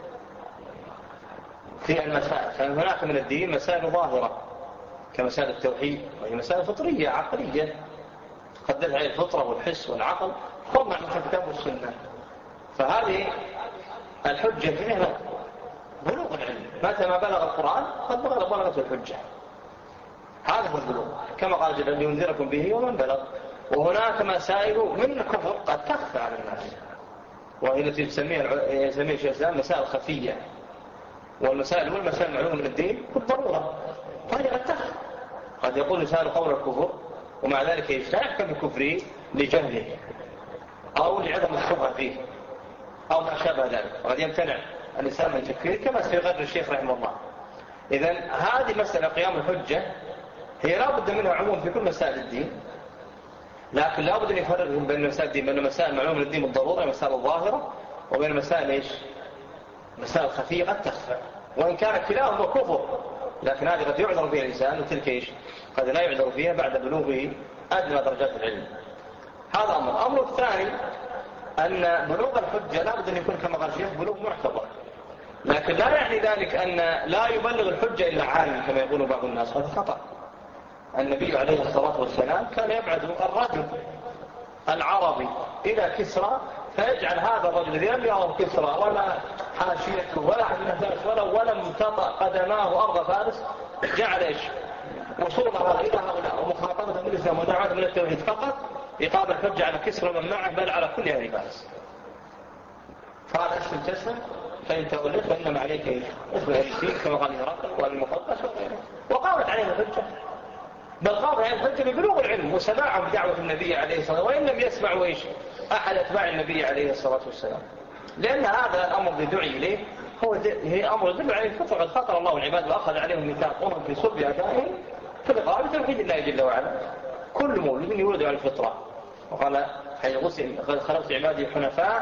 في المسائل، فهناك من الدين مسائل ظاهرة كمسائل التوحيد، وهي مسائل فطرية عقلية قدرت عليه الفطرة والحس والعقل، هم عن الكتاب والسنة. فهذه الحجة فيها بلوغ العلم، متى ما بلغ القرآن قد بلغت الحجة. هذا هو البلوغ، كما قال جل لينذركم به ومن بلغ. وهناك مسائل من الكفر قد تخفى على الناس، وهي التي يسميها شيخ الإسلام مسائل خفية. والمسائل معلومة من الدين بالضرورة، فهي قد تخفى. قد يقول لسان قول الكفر ومع ذلك لا يحكم بكفره لجهله أو لعدم الشبهة فيه أو ما شابه ذلك، وقد يمتنع الإنسان من تكفيره كما سيغرر الشيخ رحمه الله. إذن هذه مسألة قيام الحجة هي لا بد منها عموم في كل مسائل الدين، لكن لا بد أن يفرق بين مسائل الدين، بين مسائل معلومة من الدين بالضرورة مسائل الظاهرة، وبين مسائل مسائل خفية قد تخفى، وإن كان كلاهما كفر، لكن هذه قد يعذر فيها الإنسان وتلك قد لا يعذر فيها بعد بلوغه أدنى درجات العلم. هذا أمر الثاني أن بلوغ الحجة لا بد أن يكون كما قال الشيخ بلوغ معتبر، لكن لا يعني ذلك أن لا يبلغ الحجة إلا عالم كما يقول بعض الناس، هذا خطأ. النبي عليه الصلاة والسلام كان يبعث الرجل العربي إلى كسرى، فيجعل هذا الرجل الذي لم يره كسرى ولا حاشيته ولا حدنا فارس ولا امتطأ قدماه أرض فارس، جعل وصوله إلى هؤلاء ومخاطبة من الإسلام ودعوة من التوحيد فقط إقامة الحجة على كسرى ومن معه، بل على كل أهل فارس. قال أسلم تسلم فإن توليت فإنما عليك اسم الهرسين كما قال هرقل والمقدس وغيره، وقامت عليه الحجة، بل قامت عليه الحجة ببلوغ العلم وسماعه بدعوة النبي عليه الصلاة والسلام، وإن لم يسمعوا أحد أتباع النبي عليه الصلاة والسلام، لأن هذا الأمر الذي دعي إليه هي أمر يدل عليه الكفر. قد خاطر الله العباد وأخذ عليهم ميثاقهم في صلب أبائهم في الإقامة توحيد الله جل وعلا. كل مولود يولد على الفطرة، وقال قد خلقت عبادي حنفاء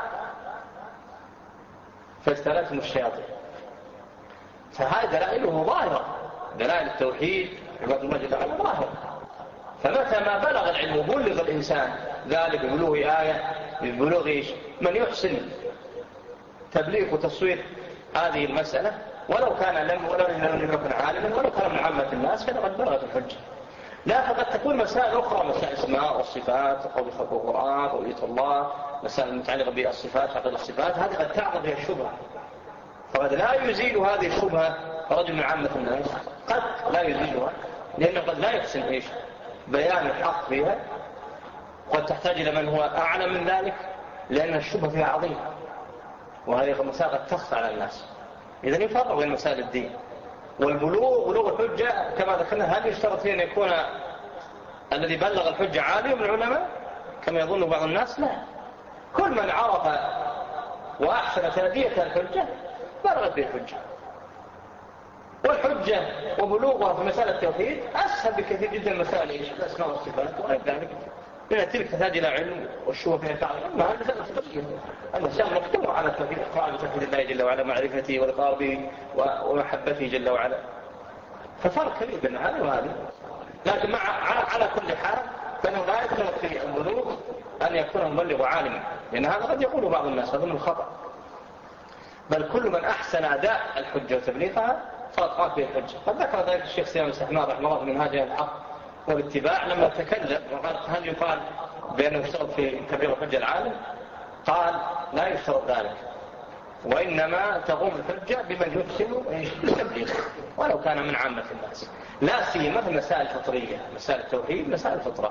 فاستلتهم الشياطين. فهذه دلائله ظاهرة، دلائل التوحيد عباد الله جل وعلا ظاهرة. فمتى ما بلغ العلم بلغ الإنسان ذلك ببلوغ آية ببلوغ من يحسن تبليغ وتصوير هذه المسألة، ولو لم يكن عالما ولو كان من عامة الناس فقد بلغت الحجة. لا، فقد تكون مسائل أخرى، مسائل اسماء والصفات، قول خلق القرآن، قولية الله، مسائل متعلقة بالصفات، عقد الصفات، هذه قد تعرض بها الشبهة، فقد لا يزيل هذه الشبهة رجل من عامة الناس، قد لا يزيلها لأنه قد لا يحسن بيان الحق فيها، قد تحتاج إلى من هو أعلم من ذلك، لأن الشبهة فيها عظيمة، وهذه مسائل قد تخفى على الناس. إذن يفرق بين مسائل الدين بلوغ الحجة كما ذكرنا. هل يشترط فيه أن يكون الذي بلغ الحجة عالم من العلماء كما يظن بعض الناس؟ لا، كل من عرف وأحسن تأدية الحجة بلغت به الحجة. والحجة وبلوغها في مسألة التوحيد أسهل بكثير جدا من مسائل الأسماء والصفات وغير ذلك، لأن تلك تحتاج إلى علم والشبهة فيها تعلم. أما هذا مسألة فقهية، المسألة مقتومة على التوحيد، إقرار بتوحيد الله جل وعلا، معرفته والإقرار به ومحبته جل وعلا. ففرق كبير بين هذا وهذا، لكن على كل حال فإنه لا يشترط في البلوغ أن يكون مبلغ عالما، لأن هذا قد يقول بعض الناس هذا من الخطأ، بل كل من أحسن أداء الحجة وتبليغها فقد قامت به الحجة. قد ذكر ذلك الشيخ سليمان السحمان رحمه الله من هذه الحق والاتباع لما تكلم وقال هل يقال بأنه يشترط في تبليغ الحجة العالم؟ قال لا يشترط ذلك، وإنما تقوم الحجة بمن يحسن التبليغ ولو كان من عامة الناس، لا سيما في المسائل الفطرية، مسائل التوحيد، مسائل الفطرة.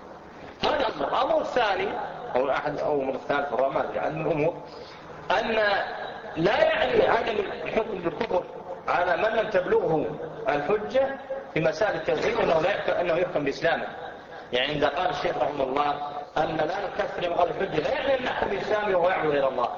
هذا الأمر الثاني أو أحد أمور الثالث الرماد عن الأمور أن لا يعني عدم الحكم بالكفر على من لم تبلغه الحجة في مسائل التوحيد أنه يحكم بإسلامه. يعني إذا قال الشيخ رحمه الله أن لا نكفر بغير الحجة لا يعني أن نحكم بإسلامه وهو يعبد غير الله،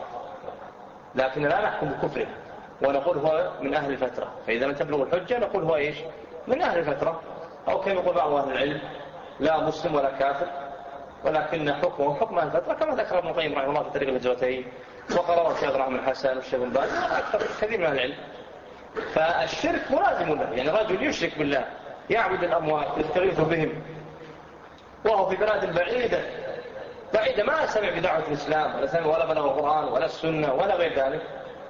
لكن لا نحكم بكفره ونقول هو من أهل الفترة. فإذا لم تبلغ الحجة نقول هو إيش؟ من أهل الفترة، أو كما يقول بعض أهل العلم لا مسلم ولا كافر ولكن حكمه حكم أهل الفترة، كما ذكر ابن القيم رحمه الله في طريق الهجرتين وقرره الشيخ رحمه الحسن والشيخ بن باز أكثر كثير من أهل العلم. فالشرك ملازم له، يعني رجل يشرك بالله يعبد الأموات يستغيث بهم وهو في بلاد بعيدة ما سمع بدعوة الإسلام ولا سمع ولا بلغ القرآن ولا السنة ولا غير ذلك،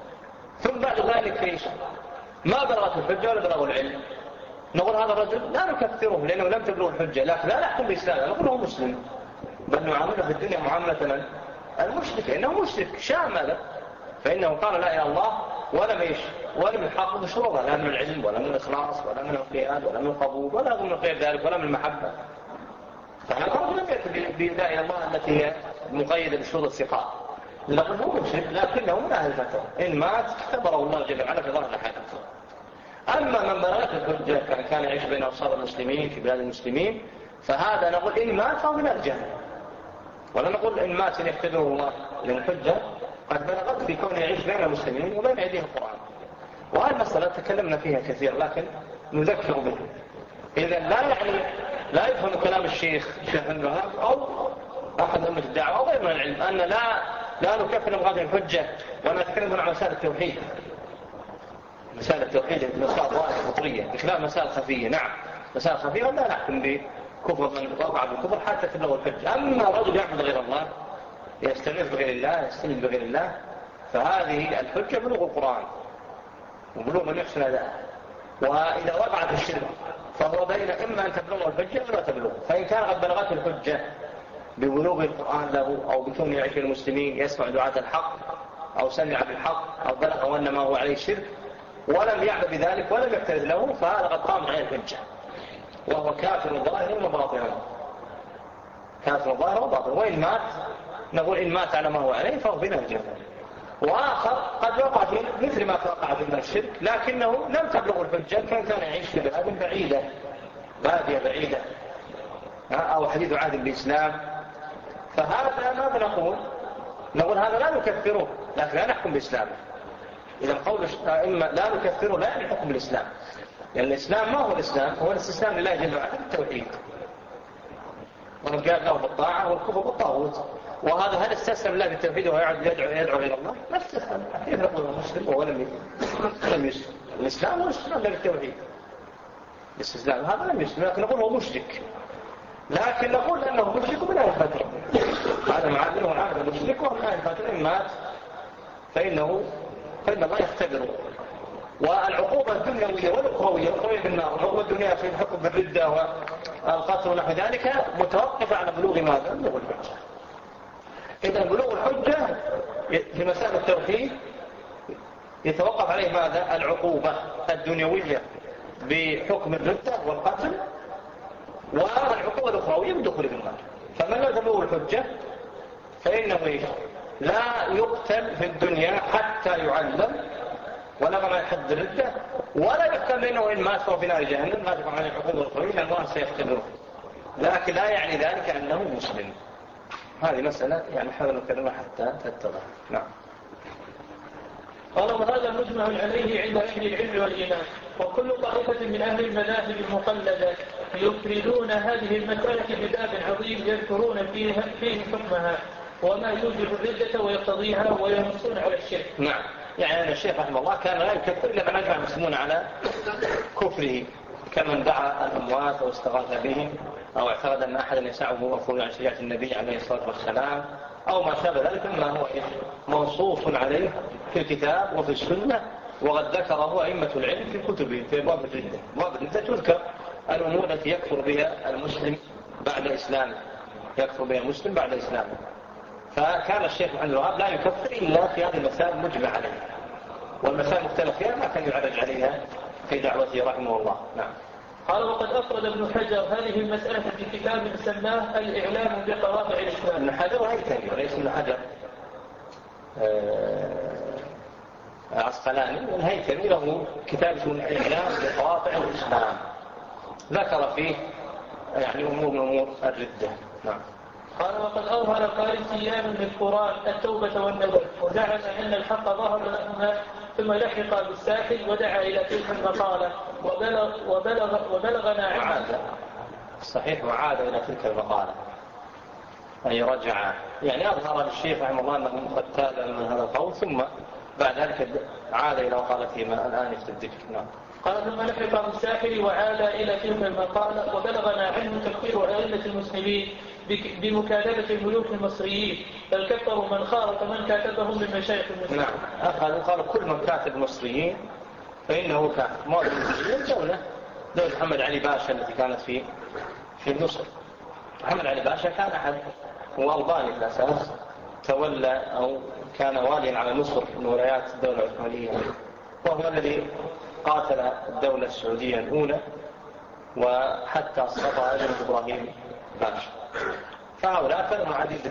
ثم بعد ذلك ايش؟ ما بلغت الحجة ولا بلغ العلم، نقول هذا الرجل لا نكفره لأنه لم تبلغ الحجة، لكن لا نحكم بإسلامه، نقول هو مسلم، بل نعامله في الدنيا معاملة المشرك، إنه مشرك شامل، فإنه قال لا إله إلا الله ولم يحقق شروطها، لا من العلم ولا من الإخلاص ولا من القياد ولا من القبول ولا من غير ذلك ولا من المحبة. فهذا لم يأتي بلا إله إلا الله التي هي مقيدة بشروط الثقات، نقول هو مشرك لكنه من أهل الفترة، إن مات اختبره الله جل وعلا في ظاهر الحياة. أما من بلغت الحجة كان يعيش بين أوساط المسلمين في بلاد المسلمين، فهذا نقول إن مات فهو من الجنة، ولا نقول إن مات يختبره الله، لأن الحجة قد بلغت في كونه يعيش بين المسلمين وبين أيديهم القرآن. وهذه المسألة تكلمنا فيها كثير لكن نذكر به. إذا لا يفهم كلام الشيخ ابن وهاب أو أحد أمة الدعوة أو غير من العلم أن لا نكفر بغير الحجة، ونتكلم عن مسائل التوحيد. مسائل التوحيد مسائل ظاهرة فطرية بخلاف مسائل خفية. نعم مسائل خفية لا نحكم بكفر من وقع بالكفر حتى تبلغ الحجة. أما رجل يعبد غير الله يستغيث بغير الله يستند بغير الله، فهذه الحجة بلوغ القرآن وبلوغ من يحسن أداءه. وإذا وقعت الشرك فهو بين إما أن تبلغ الحجة أو لا تبلغ. فإن كان قد بلغته الحجة ببلوغ القرآن له أو بكون يعيش المسلمين يسمع دعاة الحق أو سمع بالحق أو بلغ وإنما هو عليه شرك ولم يعبد بذلك ولم يقترض له، فهذا قد قام عليه الحجة وهو كافر ظاهر وباطن، كافر ظاهر وباطن. وإن مات نقول إن مات على ما هو عليه فهو في الجنة. وآخر قد وقع في مثل ما وقع في الشرك لكنه لم تبلغ الحجة، كان يعيش في بلاد بعيدة بادية بعيدة أو حديث عهد بالإسلام، فهذا ماذا نقول هذا لا نكفره لكن لا نحكم بإسلامه. إذا قول إما لا نكفره لا يعني حكم بالإسلام، لأن الإسلام ما هو الإسلام؟ هو الاستسلام لله جل وعلا بالتوحيد والانقياد له بالطاعة والكفر بالطاغوت. وهذا هل استسلم الله بالتوحيد وهو يدعو غير الله؟ ما استسلم. كيف نقول مسلم وهو لم يسلم؟ الإسلام هو الاستسلام له بالتوحيد، الاستسلام هذا لم يسلم، لكن نقول هو مشرك، لكن نقول أنه مشرك من أهل الفترة، هذا معادنه وعادة مشرك ومن أهل الفترة. إن مات فإن الله يختبره. والعقوبة الدنيوية والأخروية بالنار، العقوبة الدنيا في الحكم بالردة والقتل ونحو ذلك متوقفة على بلوغ ماذا؟ بلوغ الحجة. إذا بلوغ الحجة في مسائل التوحيد يتوقف عليه ماذا؟ العقوبة الدنيوية بحكم الردة والقتل، والعقوبة الأخروية بالدخول في النار. فمن لا تبلغ الحجة فإنه لا يقتل في الدنيا حتى يعلم ولا ما يحد الردة، ولا يحكم بأنه إن مات فهو في نار جهنم، لا تفعل عن العقوبة الأخروية لأن الله سيختبره، لكن لا يعني ذلك أنه مسلم. هذه مسألة يعني حاول نكررها حتى تتضح. نعم. قال وهذا مجمع عليه عند أهل العلم والإيمان، وكل طائفة من أهل المذاهب المقلدة يفردون هذه المسألة بباب عظيم يذكرون فيه حكمها وما يوجب الردة ويقتضيها وينصون على الشرك. نعم. يعني أن الشيخ رحمه الله كان لا يكفر إلا من أجمع المسلمون على كفره، كمن دعا الأموات واستغاث بهم أو اعتقد أن أحدا يسعه وفور عن شريعة النبي عليه الصلاة والسلام أو ما شابه ذلك مما هو منصوص عليه في الكتاب وفي السنة، وقد ذكره أئمة العلم في كتبه في أبواب الردة. أبواب الردة تذكر الأمور التي يكفر بها المسلم بعد إسلامه، يكفر بها المسلم بعد إسلامه. فكان الشيخ محمد الوهاب لا يكفر إلا في هذه المسائل المجمع عليها، والمسائل المختلف فيها ما كان يعرج عليها في دعوته رحمه الله. نعم. قال وقد أفرد ابن حجر هذه المسألة في كتاب سماه الإعلام بقواطع الإسلام. ابن حجر هيثمي وليس ابن حجر عسقلاني، والهيثمي له كتاب اسمه الإعلام بقواطع الإسلام، ذكر فيه يعني أمور من أمور الردة. نعم. قال وقد أظهر الفارسيان بالقرآن التوبة والنذر، وزعم أن الحق ظهر لهما ثم لحق بالساحل ودعا إلى تلك المقالة وبلغنا عنه. صحيح، وعاد إلى تلك المقالة أي رجع، يعني أظهر الشيخ رحمه الله أنه قد تاب من هذا القول، ثم بعد ذلك عاد إلى قالتهما الآن في الذكر. نعم. قال ثم لحق بالساحل وعاد إلى تلك المقالة وبلغنا عنه تكفير أئمة المسلمين بمكاتبة الملوك المصريين، بل كفروا من خالط من كاتبهم من مشايخ المسلمين. نعم. قالوا كل من كاتب المصريين فإنه كافر. معظم المسلمين دولة محمد علي باشا التي كانت في مصر. محمد علي باشا كان أحد، هو ألباني في الأساس، تولى أو كان واليا على مصر من ولايات الدولة العثمانية، وهو الذي قاتل الدولة السعودية الأولى وحتى أسقطها ابن إبراهيم باشا. فهؤلاء كانوا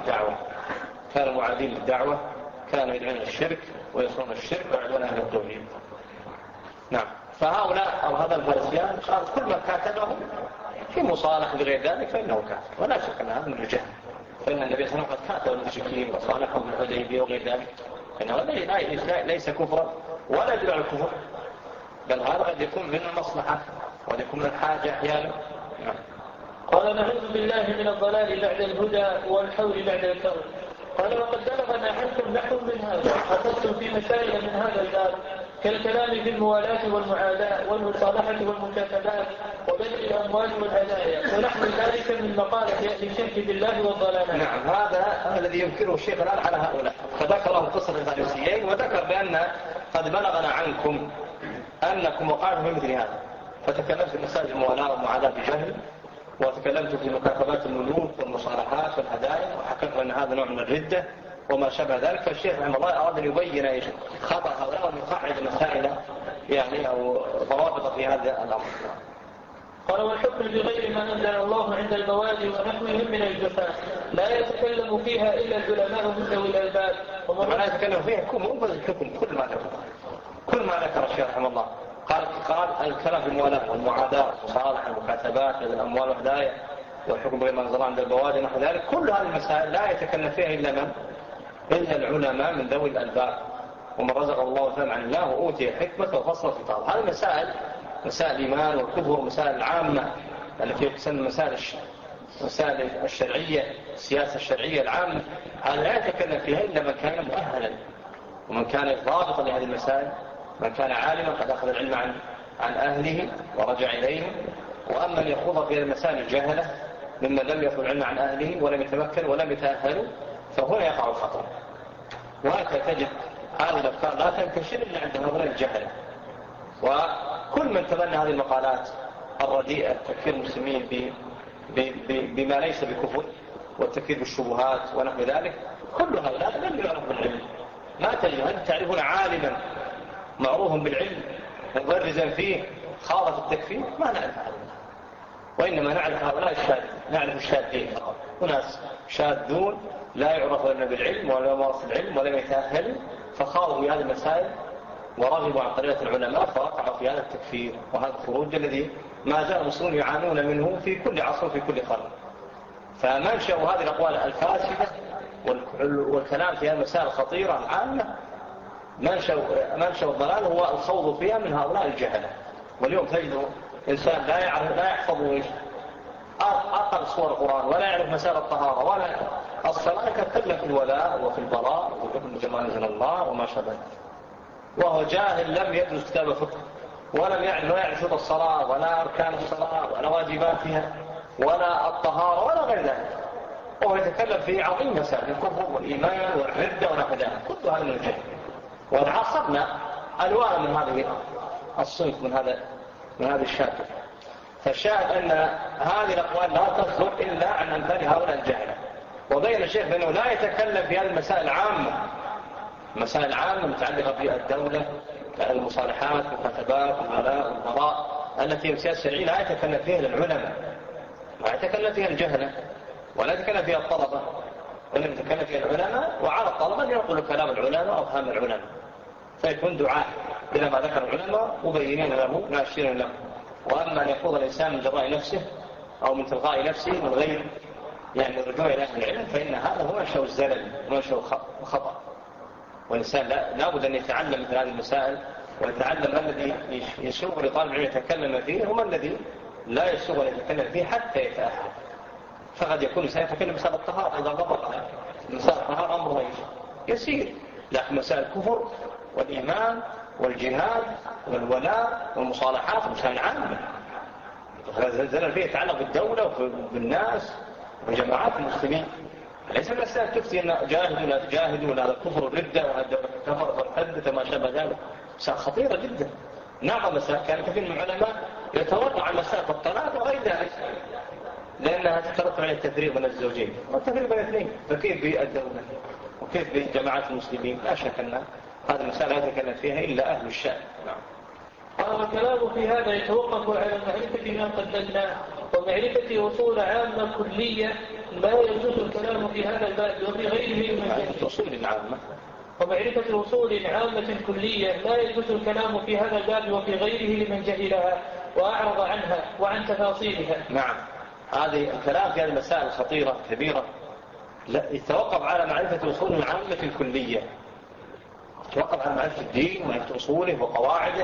معادين للدعوة، كانوا يدعون الشرك ويصرون الشرك ويعدون أهل التوحيد. نعم. فهؤلاء أو هذا الفارسيان قال كل من كاتبهم في مصالح بغير ذلك فإنه كافر، ولا شك أن هذا من الجهل، فإن النبي صلى الله عليه وسلم قد كاتب المشركين وصالحهم بالحديبية وغير ذلك، فإنه ليس كفرا ولا يدل على الكفر، بل هذا قد يكون من المصلحة وقد يكون من الحاجة أحيانا. نعم. قال نعوذ بالله من الضلال بعد الهدى والحول بعد الكون. قال وقد بلغنا عنكم نحو من هذا، أخذتم في مسائل من هذا الباب كالكلام في الموالاة والمعاداة والمصالحة والمكاتبات وبذل الأموال والهدايا ونحو ذلك من مقالة أهل الشرك بالله والضلالات. نعم. هذا الذي ينكره الشيخ الآن على هؤلاء، فذكر لهم قصة الفارسيين وذكر بأن قد بلغنا عنكم أنكم وقعتم في مثل هذا، فتكلمت في مسائل الموالاة والمعاداة بجهل، وتكلمت في مكاتبات الملوك والمصالحات والهدايا، وحكمت أن هذا نوع من الردة وما شابه ذلك. فالشيخ رحمه الله أراد أن يبين خطأ هؤلاء وأن يقعد مسائل يعني أو ضوابط في هذا الأمر. قال والحكم بغير ما أنزل الله عند البوادي ونحوهم من الجفاء لا يتكلم فيها إلا العلماء من ذوي الألباب. وما لا يتكلم فيها كل ما ذكر الشيخ رحمه الله. قال الكلام في الموالاة والمعاداة والمصالحة والمكاتبات الأموال والهدايا والحكم بغير ما أنزل الله عند البوادي ونحو ذلك، كل هذه المسائل لا يتكلم فيها إلا العلماء من ذوي الألباب، ومن رزق الله فهم عن الله وأوتي حكمة وفصل خطاب. هذه مسائل الإيمان والكفر والمسائل العامة التي تسمى مسائل الشرعية، السياسة الشرعية العامة، هذا لا يتكلم فيها إلا من كان مؤهلا ومن كان ضابطا لهذه المسائل، من كان عالما قد أخذ العلم عن أهله ورجع إليهم. وأما من يخوض في المسائل الجهلة ممن لم يأخذ العلم عن أهله ولم يتمكن ولم يتأهلوا، فهنا يقع الخطر. وهكذا تجد هذه الأفكار لا تنتشر إلا عند هؤلاء الجهلة. وكل من تبنى هذه المقالات الرديئة تكفير المسلمين بما ليس بكفر والتكفير بالشبهات ونحو ذلك، كل هؤلاء لم يعرف بالعلم. ما تجد هل تعرفون عالما معروف بالعلم مبرزا فيه خالف التكفير؟ ما نعرف هذا، وإنما نعرف هؤلاء نعرف الشاذين فقط. وناس شاذون لا يعرفون بالعلم ولا يمارس العلم ولم يتأهلوا، فخاضوا في هذه المسائل ورغبوا عن طريقة العلماء فوقعوا في هذا التكفير وهذا الخروج الذي ما زال المسلمون يعانون منه في كل عصر وفي كل قرن. فمنشأ هذه الأقوال الفاسدة والكلام في هذه المسائل الخطيرة العامة، منشأ الضلال هو الخوض فيها من هؤلاء الجهلة. واليوم تجد إنسان لا يحفظ أقل صور القرآن ولا يعرف مسائل الطهارة ولا الصلاة، يتكلم في الولاء وفي البراء وفي جمال نزل الله وما شابه، وهو جاهل لم يدرس كتاب فقه ولم يعرف شروط الصلاة ولا أركان الصلاة ولا واجباتها ولا الطهارة ولا غير ذلك، وهو يتكلم في عظيم مسائل الكفر والإيمان والردة ونحو ذلك، كل هذا من الجهل. وعاصرنا ألوان من هذه الصنف من هذه الشاكل. فالشاهد أن هذه الأقوال لا تصدر إلا عن أمثال هؤلاء الجهلة، وبين الشيخ بأنه لا يتكلم في هذه المسائل عامة، مسائل عامة متعلقة بالدولة، المصالحات، مكاتبات، الولاء والبراء، التي بسياسة الشرعية لا يتكلم فيها العلماء، ما يتكلم فيها الجهلة، ولا يتكلم فيها الطلبة، وإنما يتكلم فيها العلماء، وعلى الطلبة أن ينقلوا كلام العلماء وأفهام العلماء، فيكون دعاء إلى ما ذكر العلماء مبينين له ناشرين له. وأما أن يخوض الإنسان من جراء نفسه أو من تلقاء نفسه من غير يعني الرجوع إلى أهل العلم، فإن هذا هو منشأ الزلل ومنشأ الخطأ. والإنسان لا بد أن يتعلم مثل هذه المسائل، ويتعلم ما الذي يسوغ لطالب العلم يتكلم فيه وما الذي لا يسوغ أن يتكلم فيه حتى يتأهل. فقد يكون الإنسان يتكلم مسائل الطهارة إذا ضبط مسائل الطهارة أمره يسير، لكن مسائل الكفر والإيمان والجهاد والولاء والمصالحات مسائل عامة، الزلل فيه يتعلق بالدولة وبالناس وجماعات المسلمين. ليس الأسئلة تفتي أن جاهدوا لا تجاهدوا ولا الكفر والردة ولا الدولة كفر والحدة ما شابه ذلك، مسائل خطيرة جدا. نعم مسائل كان كثير من العلماء يتورع عن مسائل الطلاق وغير ذلك، لأنها تترتب على التفريق بين الزوجين والتفريق بين الاثنين، فكيف بالدولة وكيف بجماعات المسلمين؟ لا شك أن هذه المسائل لا يتكلم فيها إلا أهل الشأن. نعم. والكلام في هذا يتوقف على معرفة ما قدمناه ومعرفة أصول عامة كلية لا يجوز الكلام في هذا الباب وفي غيره من أصول عامة، ومعرفة أصول عامة كلية لا يجوز الكلام في هذا الباب وفي غيره لمن جهلها وأعرض عنها وعن تفاصيلها. نعم، هذه الكلام في هذه المسائل الخطيرة كبيرة يتوقف على معرفة أصول العامة الكلية، يتوقف على معرفة الدين ومعرفة أصوله وقواعده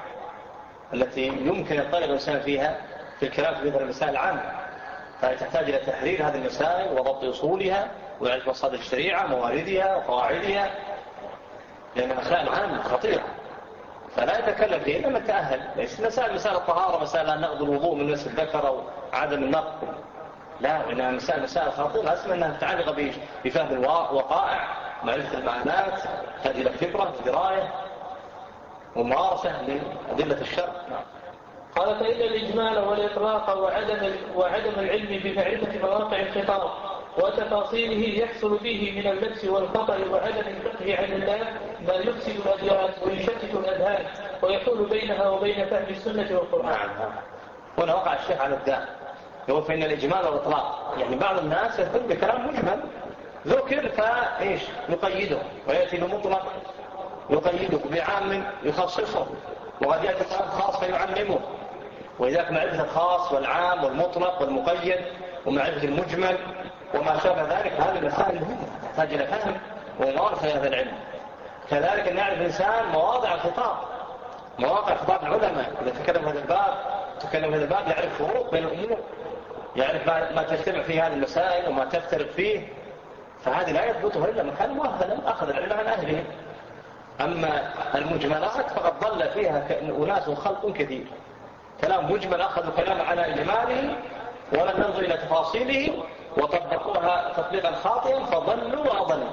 التي يمكن يطلب الإنسان فيها في الكلام في مثل المسائل العامة. فتحتاج إلى تحرير هذه المسائل وضبط أصولها وعرفة مصادر الشريعة مواردها وقواعدها، لأنها مسائل عامة خطيرة فلا يتكلم فيها إلا من تأهل. ليس مسائل الطهارة، مسائل نقض الوضوء من نفس الذكر أو عدم النقض، لا، إنها مسائل خطيرة أسمى أنها متعلقة بفهم الوقائع، معرفة المعنات، تحتاج إلى خبرة دراية وممارسة لأدلة الشرع. قال فإن الإجمال والإطلاق وعدم العلم بمعرفة مواقع الخطاب وتفاصيله يحصل به من اللبس والخطأ وعدم الفقه عن الله ما يفسد الأديان ويشتت الأذهان ويحول بينها وبين فهم السنة والقرآن. هنا وقع الشيخ على الداء، يقول فإن الإجمال والإطلاق، يعني بعض الناس يقول بكلام مجمل ذكر فإيش يقيده، ويأتي بمطلق يقيده، بعام يخصصه، وقد يأتي كلام خاص فيعلمه. ولذلك معرفة الخاص والعام والمطلق والمقيد ومعرفة المجمل وما شابه ذلك هذه المسائل مهمة تحتاج إلى فهم وممارسة هذا العلم. كذلك أن يعرف الإنسان مواضع الخطاب، مواقع خطاب العلماء، إذا تكلم هذا الباب يعرف فروق بين الأمور، يعرف ما تجتمع فيه هذه المسائل وما تفترق فيه، فهذه لا يثبتها إلا من كان مؤهلا أخذ العلم عن أهله. أما المجملات فقد ضل فيها أناس خلق كثير، كلام مجمل أخذوا كلام على إجماله ولم ينظر إلى تفاصيله وطبقوها تطبيقا خاطئا فضلوا وأضلوا.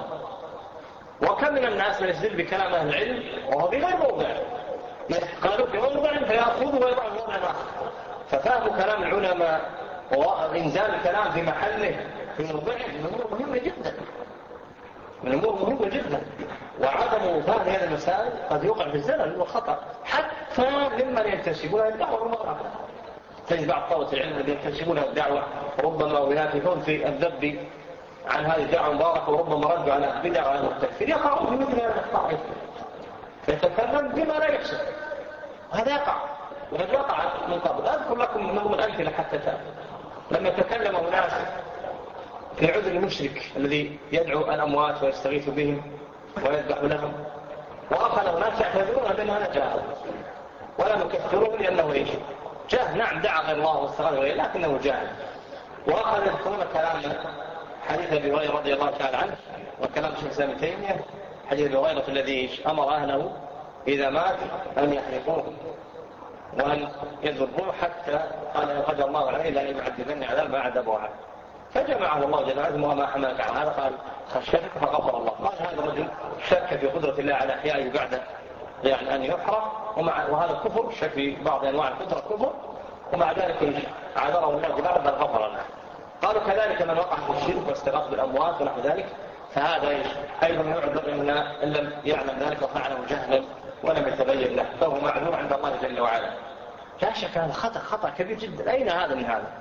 وكم من الناس من يستدل بكلام أهل العلم وهو بغير موضع، قالوا في موضع فيأخذوا ويضعوا موضع آخر. ففهم كلام العلماء وإنزال الكلام في محله في موضعه من أمور مهمة جدا، من أمور مهمة جدا. وعدم فهم هذه المسائل قد يوقع في الزلل والخطأ حتى ممن ينتسبون الدعوة المباركة. تجد بعض طلبة العلم الذين ينتسبون الدعوة ربما وينافقون في الذب عن هذه الدعوة المباركة، وربما ردوا على البدع وعلى التكفير، يقعون في مثل هذا الأخطاء فيتكلم بما لا يحسن، وهذا يقع وقد وقع من قبل. أذكر لكم من الأمثلة حتى لما تكلم أناس في عذر المشرك الذي يدعو الأموات ويستغيث بهم ويذبح لهم، وأخذ ناس يعتذرون بأنه أنا جاهل ولا نكفره لأنه إيش جاهل. نعم دعا غير الله واستغاث غيره لكنه جاهل. وأخذ يذكرون كلام حديث أبي هريرة رضي الله تعالى عنه وكلام شيخ الإسلام ابن تيمية، حديث أبي هريرة الذي أمر أهله إذا مات أن يحرقوه وأن يذبوه حتى قال قدر الله عليه لا يعذبني عذاب ما عذبه عنه. فجمعه الله جل وعلا وما حملك عن هذا، قال خشيتك فغفر الله. قال هذا الرجل شك في قدرة الله على إحيائه بعد يعني أن يحرق، وهذا كفر، شك في بعض أنواع القدرة كفر، ومع ذلك عذره الله جل وعلا بل غفر له. قالوا كذلك كذلك من وقع في الشرك واستغاث بالأموات ونحو ذلك، فهذا أيضا يعذر إن لم يعلم ذلك وفعله جهلا ولم يتبين له، فهو معذور عند الله جل وعلا. لا شك هذا خطأ كبير جدا. أين هذا من هذا؟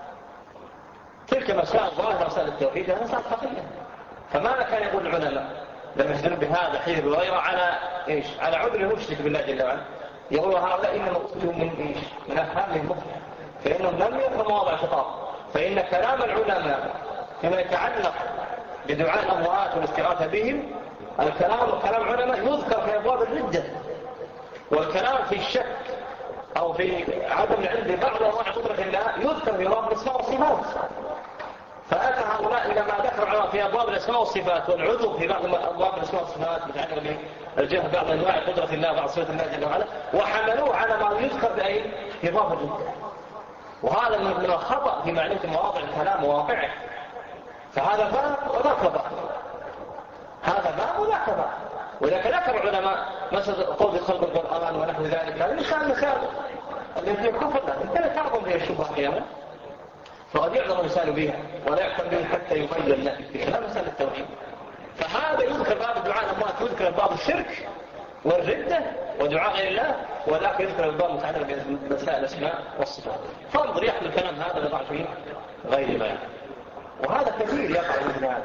تلك مسائل ظاهرة مسائل التوحيد، هذا مسائل خطيرة. فماذا كان يقول العلماء لما يشترون بهذا حين بغيره على إيش؟ على عذر المشرك بالله جل وعلا. يقول هؤلاء إنما أتوا من إيش؟ من أفهامهم المخطئة، فإنهم لم يفهموا مواضع الخطاب. فإن كلام العلماء فيما يتعلق بدعاء الأموات والاستغاثة بهم، كلام العلماء يذكر في أبواب الردة، والكلام في الشك أو في عدم العلم ببعض أنواع قدرة الله يذكر في أبواب الأسماء والصفات. فأتى هؤلاء إلى ما ذكر في أبواب الأسماء والصفات والعذر في بعض أبواب الأسماء والصفات متعلقة بالجهة بعض أنواع قدرة الله بعض صفات الله جل وعلا، وحملوه على ما يذكر في باب الردة. وهذا من الخطأ في معرفة مواضع الكلام وواقعه. فهذا باب وذاك باب، هذا باب وذاك باب. وإذا ذكر العلماء مثل قول خلق القرآن ونحو ذلك، هذا مثال الذي يكفر له، انت لا تعظم فيها الشبهة قياما، فقد يعظم الإنسان بها ولا يحكم به حتى يبين له في كلام مسألة التوحيد. فهذا يذكر باب الدعاء الأموات، يذكر باب الشرك والردة ودعاء غير الله، وذاك يذكر الباب متعلق بمسائل الأسماء والصفات. فانظر يحمل الكلام هذا لضع فيه غير بيان، وهذا كثير يقع مثل هذا.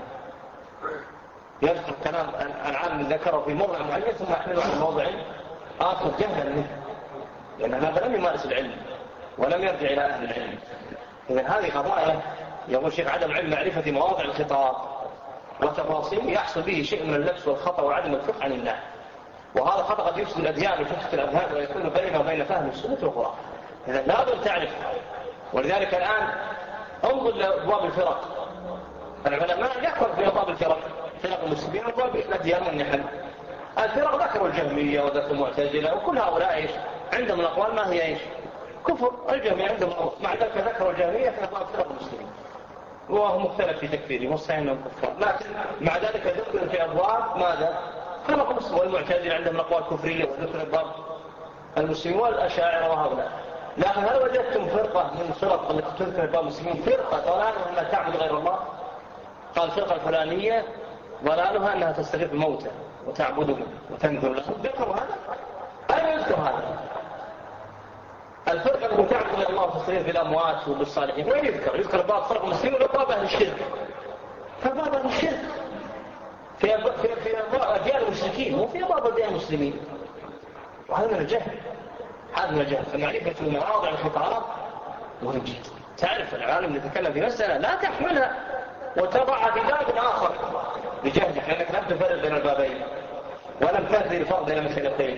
يذكر كلام العالم ذكره في موضع معين ثم يحمله على موضع آخر جهلا منه، لأن هذا لم يمارس العلم ولم يرجع إلى أهل العلم. إذن هذه قضايا يقول شيخ عدم علم معرفة مواضع الخطاب وتفاصيل يحصل به شيء من اللبس والخطأ وعدم الفقه عن الله، وهذا خطأ قد يفسد الأديان ويفتت الأذهان ويكون بينه وبين فهم السنة والقرآن. إذن لازم تعرف. ولذلك الآن انظر لأبواب الفرق، العلماء يذكر في أبواب الفرق فرق المسلمين وأبواب الأديان والنحل. الفرق ذكروا الجهمية وذكروا المعتزلة، وكل هؤلاء إيش عندهم الأقوال ما هي إيش؟ كفر. الجهمية عندهم مع ذلك ذكروا الجهمية في أبواب فرق المسلمين، وهو مختلف في تكفيرهم وصحيح أنهم كفار، لكن مع ذلك ذكروا في أبواب ماذا؟ فرق المسلمين. والمعتزلة عندهم أقوال كفرية وذكروا أبواب المسلمين والأشاعرة وهؤلاء. لكن هل وجدتم فرقة من الفرق التي تذكر أبواب المسلمين فرقة ضلالها أنها تعبد غير الله؟ قال الفرقة الفلانية ضلالها أنها تستغيث الموتى وتعبدهم وتنذر لهم. ذكروا هذا؟ أين يذكر هذا؟ الفرقة التي تعبد غير الله وتستغيث بالأموات وبالصالحين وين يذكر؟ يذكر باب فرق المسلمين ولا باب أهل الشرك؟ فباب أهل الشرك في أديان المشركين مو في باب أديان المسلمين. وهذا من الجهل، هذا من الجهل. فمعرفة مواضع الخطاب مهم جدا. تعرف العالم يتكلم في مسألة لا تحملها وتضع في باب آخر بجهلك، لأنك لم تفرق بين البابين ولم تهدي الفرق بين المسألتين.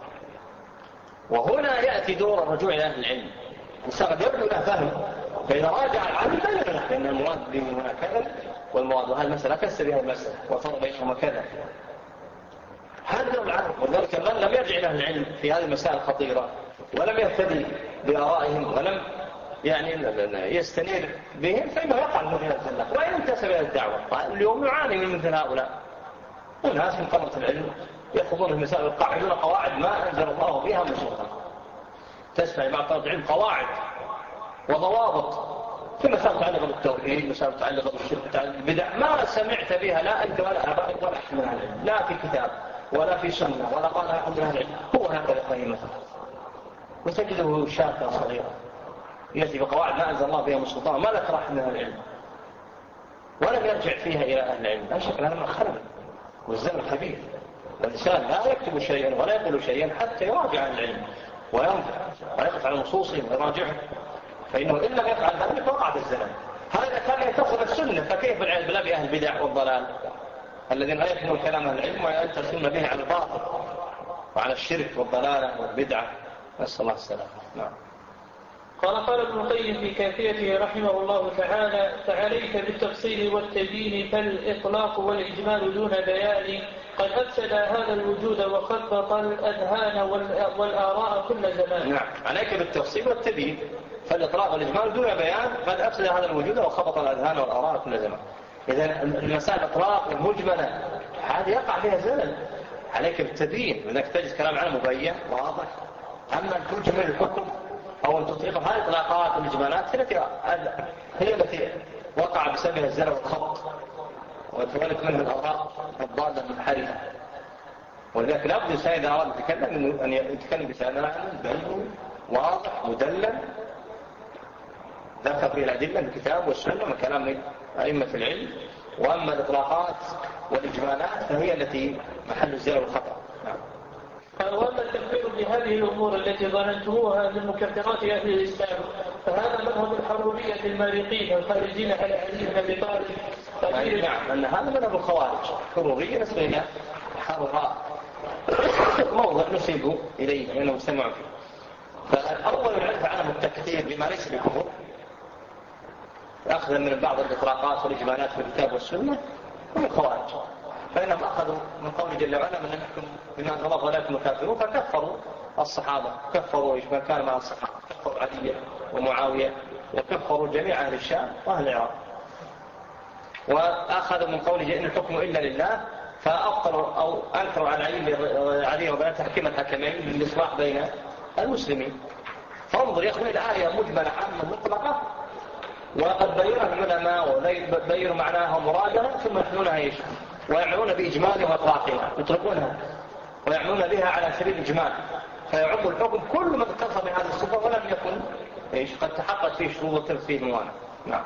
وهنا يأتي دور الرجوع إلى أهل العلم. الإنسان قد يبدو له فهم، فإذا راجع العالم بين له بأن المواد دي هنا كذا والمواد وهذه المسألة كسر بها المسألة وفرق بينهما كذا. هذا العالم. وذلك من لم يرجع إلى أهل العلم في هذه المسائل الخطيرة ولم يهتدي بآرائهم ولم يستنير بهم فإنه يقع من هذا الزلة وإن انتسب إلى الدعوة. اليوم يعاني من مثل هؤلاء وناس من طلبة العلم يأخذون المسائل ويقاعدون قواعد ما أنزل الله بها من سلطان. تسمع بعض طلبة العلم قواعد وضوابط في مسائل تعلق بالتوحيد، مسائل تعلق بالشرك، تعلق بالبدع ما سمعت بها لا أنت ولا آبائك ولا أحد من أهل العلم، لا في كتاب ولا في سنة ولا قال أحد من أهل العلم. هو هكذا قيمة وتجده شاكا صغيرة يأتي بقواعد ما أنزل الله بها من سلطان ما ذكر أحد من أهل العلم ولم يرجع فيها إلى أهل العلم. لا شك هذا من خلل والزمن كبير. والإنسان لا يكتب شيئا ولا يقول شيئا حتى يراجع عن العلم وينظر ويقف على نصوصهم ويراجعه، فإنه إن لم يفعل ذلك وقع في الزمن. هذا كان يتصل السنة، فكيف العلم بلا بأهل البدع والضلال الذين لا يفهمون كلام أهل العلم وينتصرون به على الباطل وعلى الشرك والضلالة والبدعة. نسأل الله السلامة. نعم. قال ابن القيم في كافيته رحمه الله تعالى: فعليك بالتفصيل والتبيين، فالإطلاق والإجمال دون بيان قد أفسد هذا الوجود وخبط الأذهان والآراء كل زمان. نعم، عليك بالتفصيل والتبيين، فالإطلاق والإجمال دون بيان قد أفسد هذا الوجود وخبط الأذهان والآراء كل زمان. إذا المسائل الإطلاق والمجملة هذه يقع فيها زلل. عليك بالتبيين، وإنك تجد كلام عنه مبين واضح. أما أن تجمل الحكم أو أن تطلق هذه الإطلاقات والإجمالات هي التي وقع بسببها الزلل والخبط وتولد منه الآراء الضالة المنحرفة. ولذلك لا بد الإنسان إذا أراد يتكلم أن يتكلم بسند عام بين واضح مدلل ذكر فيه الأدلة من الكتاب والسنة من كلام أئمة العلم. وأما الإطلاقات والإجمالات فهي التي محل الزلل والخطأ. وأما التكفير بهذه الأمور التي ظننتموها من مكفرات أهل الإسلام فهذا مذهب الحرورية المارقين الخارجين على علي بن أبي طالب. نعم، أن هذا مذهب الخوارج الحرورية نسبة إلى حرراء موضع نسيبوا إليه لأنه سمعوا فيه. فالأول نعرف عنهم التكفير بما ليس بكفر أخذا من بعض الإطلاقات والإجمالات في الكتاب والسنة هم الخوارج. فإنهم أخذوا من قول جل وعلا من نحكم بما أنزل الله ولا يكونوا كافرون فكفروا الصحابة، كفروا ما كان مع الصحابة، كفروا علي ومعاوية وكفروا جميع أهل الشام وأهل العراق. وأخذوا من قول إن الحكم إلا لله فأبطلوا أو أنكروا على علي وبنات تحكيم الحكمين للإصلاح بين المسلمين. فانظر يأخذون إلى آية مجملة عامة مطلقة وقد بينها العلماء وبينوا معناها ومرادها ثم يحملونها ايش؟ ويعملون بإجمالها وإطلاقها يتركونها ويعملون بها على سبيل الإجمال فيعم الحكم كل من اتصل بهذه الصفة ولم يكن ايش قد تحقق فيه شروط فيه موانع. نعم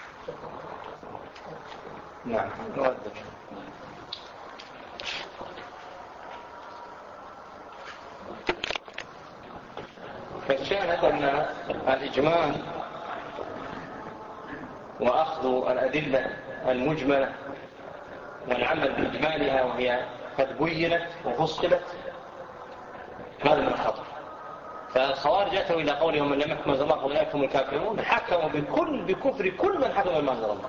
نعم نودد. فالشاهد أن الإجمال وأخذ الأدلة المجملة والعمل بإجمالها وهي قد بينت وفصلت هذا من الخطر. فالخوارج أتوا إلى قولهم من لم يحكم أنزل الله فأولئك هم الكافرون حكموا بكفر كل من حكم ما أنزل الله،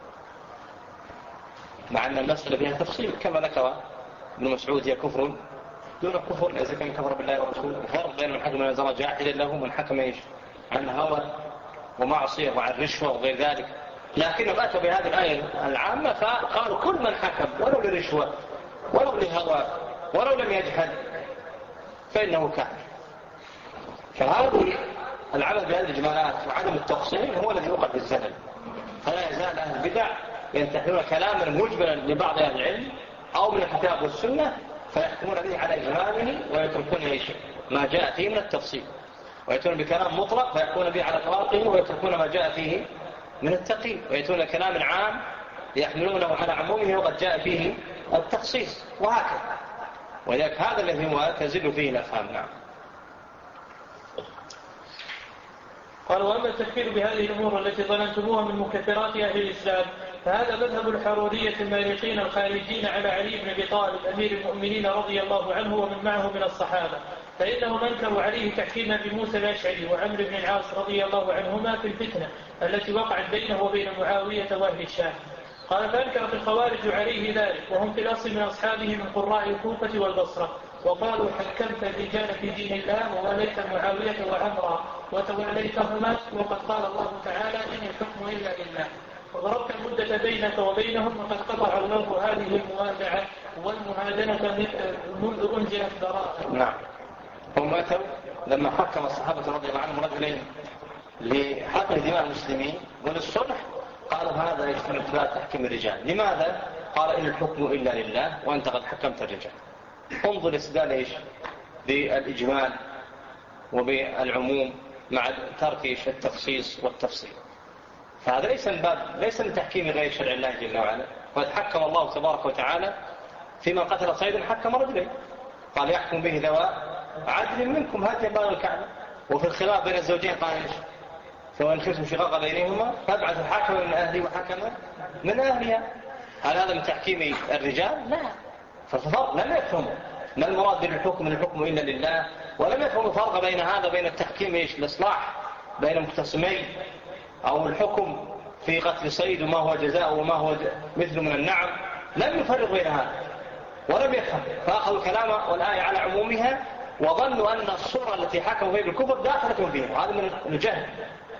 مع أن المسألة فيها تفصيل كما ذكر ابن مسعود هي كفر دون كفر إذا كان كفر بالله ورسوله. الفرق بين من حكم أنزل الله جاحدا له ومن حكم إيش عن هوى ومعصية وعن رشوة وغير ذلك. لكنهم أتوا بهذه الآية العامة فقالوا كل من حكم ولو لرشوة ولو لهوى ولو لم يجحد فإنه كافر. فهذه العمل بهذه الإجمالات وعدم التفصيل هو الذي يوقع في الزلل. فلا يزال أهل البدع ينتحلون كلاما مجملا لبعض أهل العلم أو من الكتاب والسنة فيحكمون به على إجماله ويتركون ما جاء فيه من التفصيل، ويأتون بكلام مطلق فيحكمون به على إطلاقه ويتركون ما جاء فيه من التقييد، ويأتون كلام عام يحملونه على عمومه وقد جاء فيه التخصيص وهكذا. ولذلك هذا الذي هو تزل فيه الأفهام. نعم. قال وأما التكفير بهذه الأمور التي ظننتموها من مكفرات أهل الإسلام فهذا مذهب الحرورية المارقين الخارجين على علي بن أبي طالب أمير المؤمنين رضي الله عنه ومن معه من الصحابة، فإنهم أنكروا عليه تحكيما بموسى الأشعري وعمرو بن العاص رضي الله عنهما في الفتنة التي وقعت بينه وبين معاوية وأهل الشام. قال فأنكرت الخوارج عليه ذلك وهم في الأصل من أصحابه من قراء الكوفة والبصرة، وقالوا حكمت الرجال في دين الله ووليت معاوية وعمرا وتوليتهما وقد قال الله تعالى إن الحكم إلا لله، وضربت المدة بينك وبينهم وقد قطع الله هذه الموادعة والمهادنة منذ أنزلت براءة. نعم. هم أتوا لما حكم الصحابة رضي الله عنهم رجلين لحقن دماء المسلمين وللصلح قالوا هذا يجتمع في تحكيم الرجال. لماذا؟ قال إن الحكم إلا لله وأنت قد حكمت الرجال. انظر استدلال إيش بالإجمال وبالعموم مع ترك التخصيص والتفصيل. فهذا ليس من تحكيم غير شرع الله جل وعلا. وقد حكم الله تبارك وتعالى فيما قتل صيدا حكم رجلين قال يحكم به ذوى عدل منكم هذا يبان الكعبة. وفي الخلاف بين الزوجين قال إيش فوإن خفتم شقاق بينهما فابعثوا حكما من أهله وحكما من أهلها. هل هذا من تحكيم الرجال؟ لا. فالفرق لم يفهموا ما المراد بالحكم الحكم إلا لله، ولم يفهموا الفرق بين هذا بين التحكيم إيش الإصلاح بين مختصمين أو الحكم في قتل صيد وما هو جزاء وما هو مثل من النعم. لم يفرق بين هذا ولم يفهم فأخذوا كلامه والآية على عمومها وظنوا أن الصورة التي حكموا فيها بالكفر داخلة فيها. هذا من الجهل،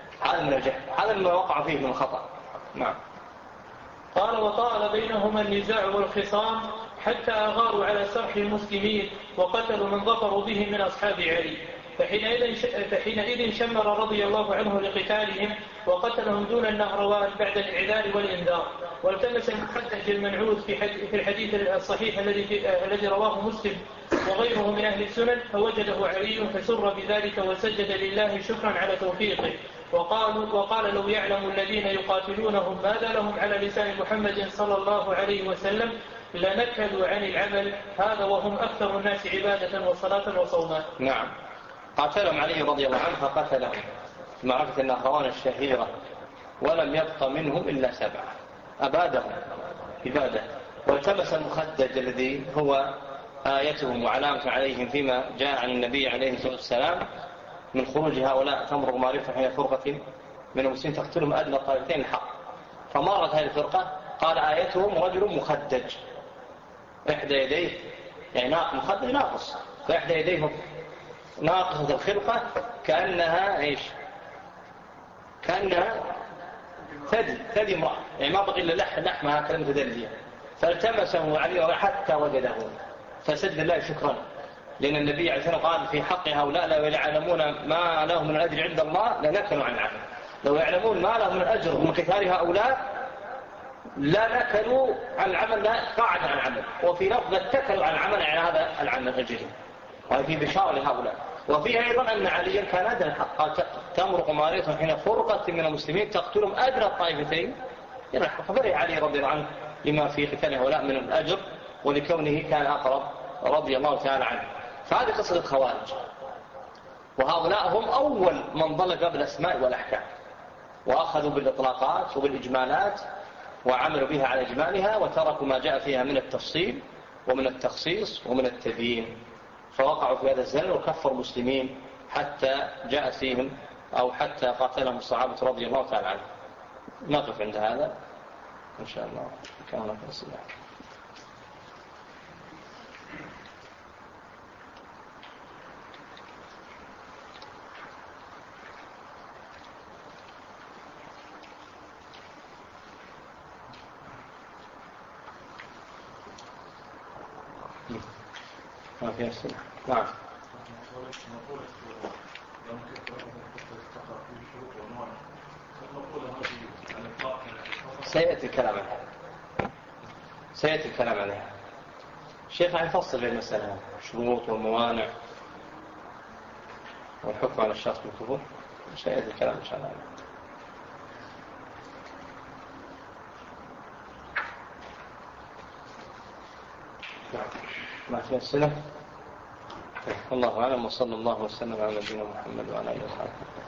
هذا ما وقع فيه من الخطأ. نعم. قال وطال بينهما النزاع والخصام حتى أغاروا على سرح المسلمين وقتلوا من ظفروا به من أصحاب علي، فحينئذ شمر رضي الله عنه لقتالهم وقتلهم دون النهروان بعد الإعذار والإنذار. والتمس المخدج المنعوت في الحديث الصحيح الذي رواه مسلم وغيره من أهل السنن، فوجده علي فسر بذلك وسجد لله شكرا على توفيقه. وقال لو يعلم الذين يقاتلونهم ماذا لهم على لسان محمد صلى الله عليه وسلم لنكلوا عن العمل هذا وهم أكثر الناس عبادة وصلاة وصوما. نعم، قاتلهم علي رضي الله عنه فقتلهم في معركة النهروان الشهيرة، ولم يبق منهم إلا 7، أبادهم إبادة. والتمس المخدج الذي هو آيتهم وعلامة عليهم فيما جاء عن النبي عليه الصلاة والسلام من خروج هؤلاء تمرق مارفة حين فرقة من المسلمين تقتلهم أدنى الطائفتين الحق. فمرت هذه الفرقة قال آيتهم رجل مخدج إحدى يديه، يعني مخدج ناقص، فإحدى يديه ناقصة الخلقة كأنها إيش؟ كأنها ثدي امرأة، يعني ما بقي إلا لحمها هكذا متدلية. فالتمسه علي حتى وجده فسجد الله شكرا، لأن النبي عليه الصلاة والسلام قال في حق هؤلاء لو يعلمون ما لهم من الأجر عند الله لنكلوا عن العمل. لو يعلمون ما لهم من الأجر ومن كثار هؤلاء لا نكلوا عن العمل، لا قاعد عن العمل. وفي لفظ اتكلوا عن العمل يعني هذا العمل الجريم، وفي بشارة لهؤلاء. وفي أيضا أن عليا كان أدنى الحق، قال تمرق مارية حين فرقة من المسلمين تقتلهم أدنى الطائفتين إلى الحق. فبرئ علي رضي الله عنه لما في قتال هؤلاء من الأجر ولكونه كان أقرب رضي الله تعالى عنه. فهذه قصة الخوارج، وهؤلاء هم أول من ضل بالأسماء والأحكام، وأخذوا بالإطلاقات وبالإجمالات وعملوا بها على إجمالها، وتركوا ما جاء فيها من التفصيل ومن التخصيص ومن التبيين، فوقعوا في هذا الزمن وكفروا المسلمين حتى جاء فيهم أو حتى قاتلهم الصحابة رضي الله تعالى عنهم. نقف عند هذا إن شاء الله. كان هناك أسئلة. ما في أسئلة. نعم. سيأتي الكلام عليها. الشيخ يفصل بين المسألة الشروط والموانع والحكم على الشخص بالكفر. سيأتي الكلام إن شاء الله. ما في أسئلة. الله أعلم، وصلى الله وسلم على نبينا محمد وعلى آله وصحبه.